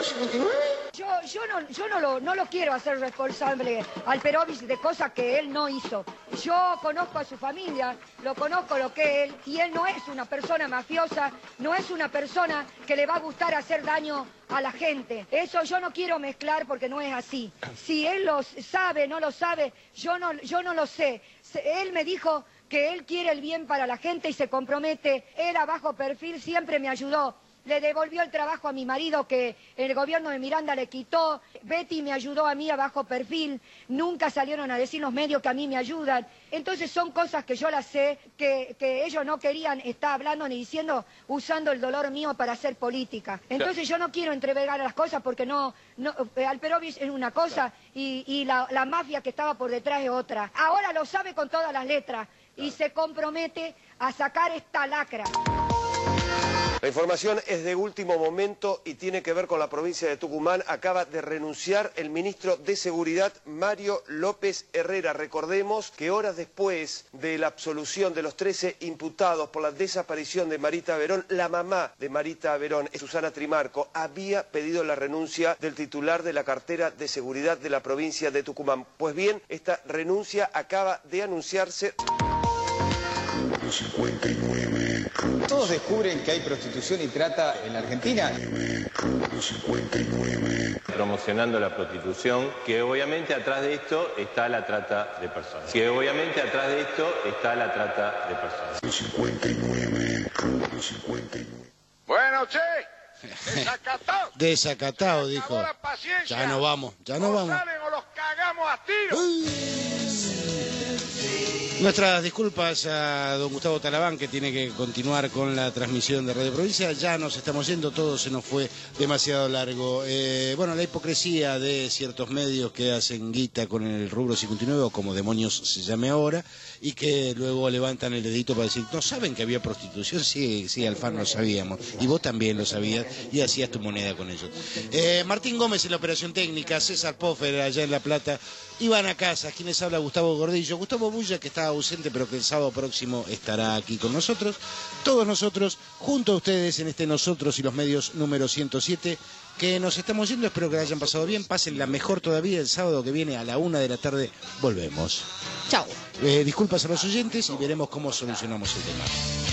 Yo no lo quiero hacer responsable al Alperovich de cosas que él no hizo. Yo conozco a su familia, lo conozco lo que él, y él no es una persona mafiosa, no es una persona que le va a gustar hacer daño a la gente. Eso yo no quiero mezclar porque no es así. Si él lo sabe, no lo sabe, yo no lo sé. Él me dijo que él quiere el bien para la gente y se compromete. Él a bajo perfil siempre me ayudó. Le devolvió el trabajo a mi marido que el gobierno de Miranda le quitó. Betty me ayudó a mí a bajo perfil. Nunca salieron a decir los medios que a mí me ayudan. Entonces son cosas que yo las sé, que ellos no querían estar hablando ni diciendo, usando el dolor mío para hacer política. Entonces yo no quiero entregar las cosas porque Alperovich es una cosa y la mafia que estaba por detrás es otra. Ahora lo sabe con todas las letras y se compromete a sacar esta lacra. La información es de último momento y tiene que ver con la provincia de Tucumán. Acaba de renunciar el ministro de Seguridad, Mario López Herrera. Recordemos que horas después de la absolución de los 13 imputados por la desaparición de Marita Verón, la mamá de Marita Verón, Susana Trimarco, había pedido la renuncia del titular de la cartera de seguridad de la provincia de Tucumán. Pues bien, esta renuncia acaba de anunciarse. 59. Todos descubren que hay prostitución y trata en la Argentina. 59. Promocionando la prostitución, que obviamente atrás de esto está la trata de personas. Que obviamente atrás de esto está la trata de personas. 59. Bueno, che, desacatado. Desacatado, dijo. Acabó la paciencia. Ya no vamos, ya no O vamos. salen o los cagamos a tiros. Nuestras disculpas a don Gustavo Talabán, que tiene que continuar con la transmisión de Radio Provincia. Ya nos estamos yendo, todo se nos fue demasiado largo. Bueno, la hipocresía de ciertos medios que hacen guita con el rubro 59, o como demonios se llame ahora, y que luego levantan el dedito para decir, ¿no saben que había prostitución? Sí, Alfán, lo sabíamos. Y vos también lo sabías, y hacías tu moneda con ellos. Martín Gómez en la operación técnica, César Poffer allá en La Plata, Ivana Casas, quienes habla Gustavo Gordillo, Gustavo Bulla, que está ausente, pero que el sábado próximo estará aquí con nosotros. Todos nosotros, junto a ustedes en este Nosotros y los Medios número 107, que nos estamos yendo. Espero que la hayan pasado bien. Pásenla mejor todavía. El sábado que viene a la 1 de la tarde volvemos. Chao. Disculpas a los oyentes y veremos cómo solucionamos el tema.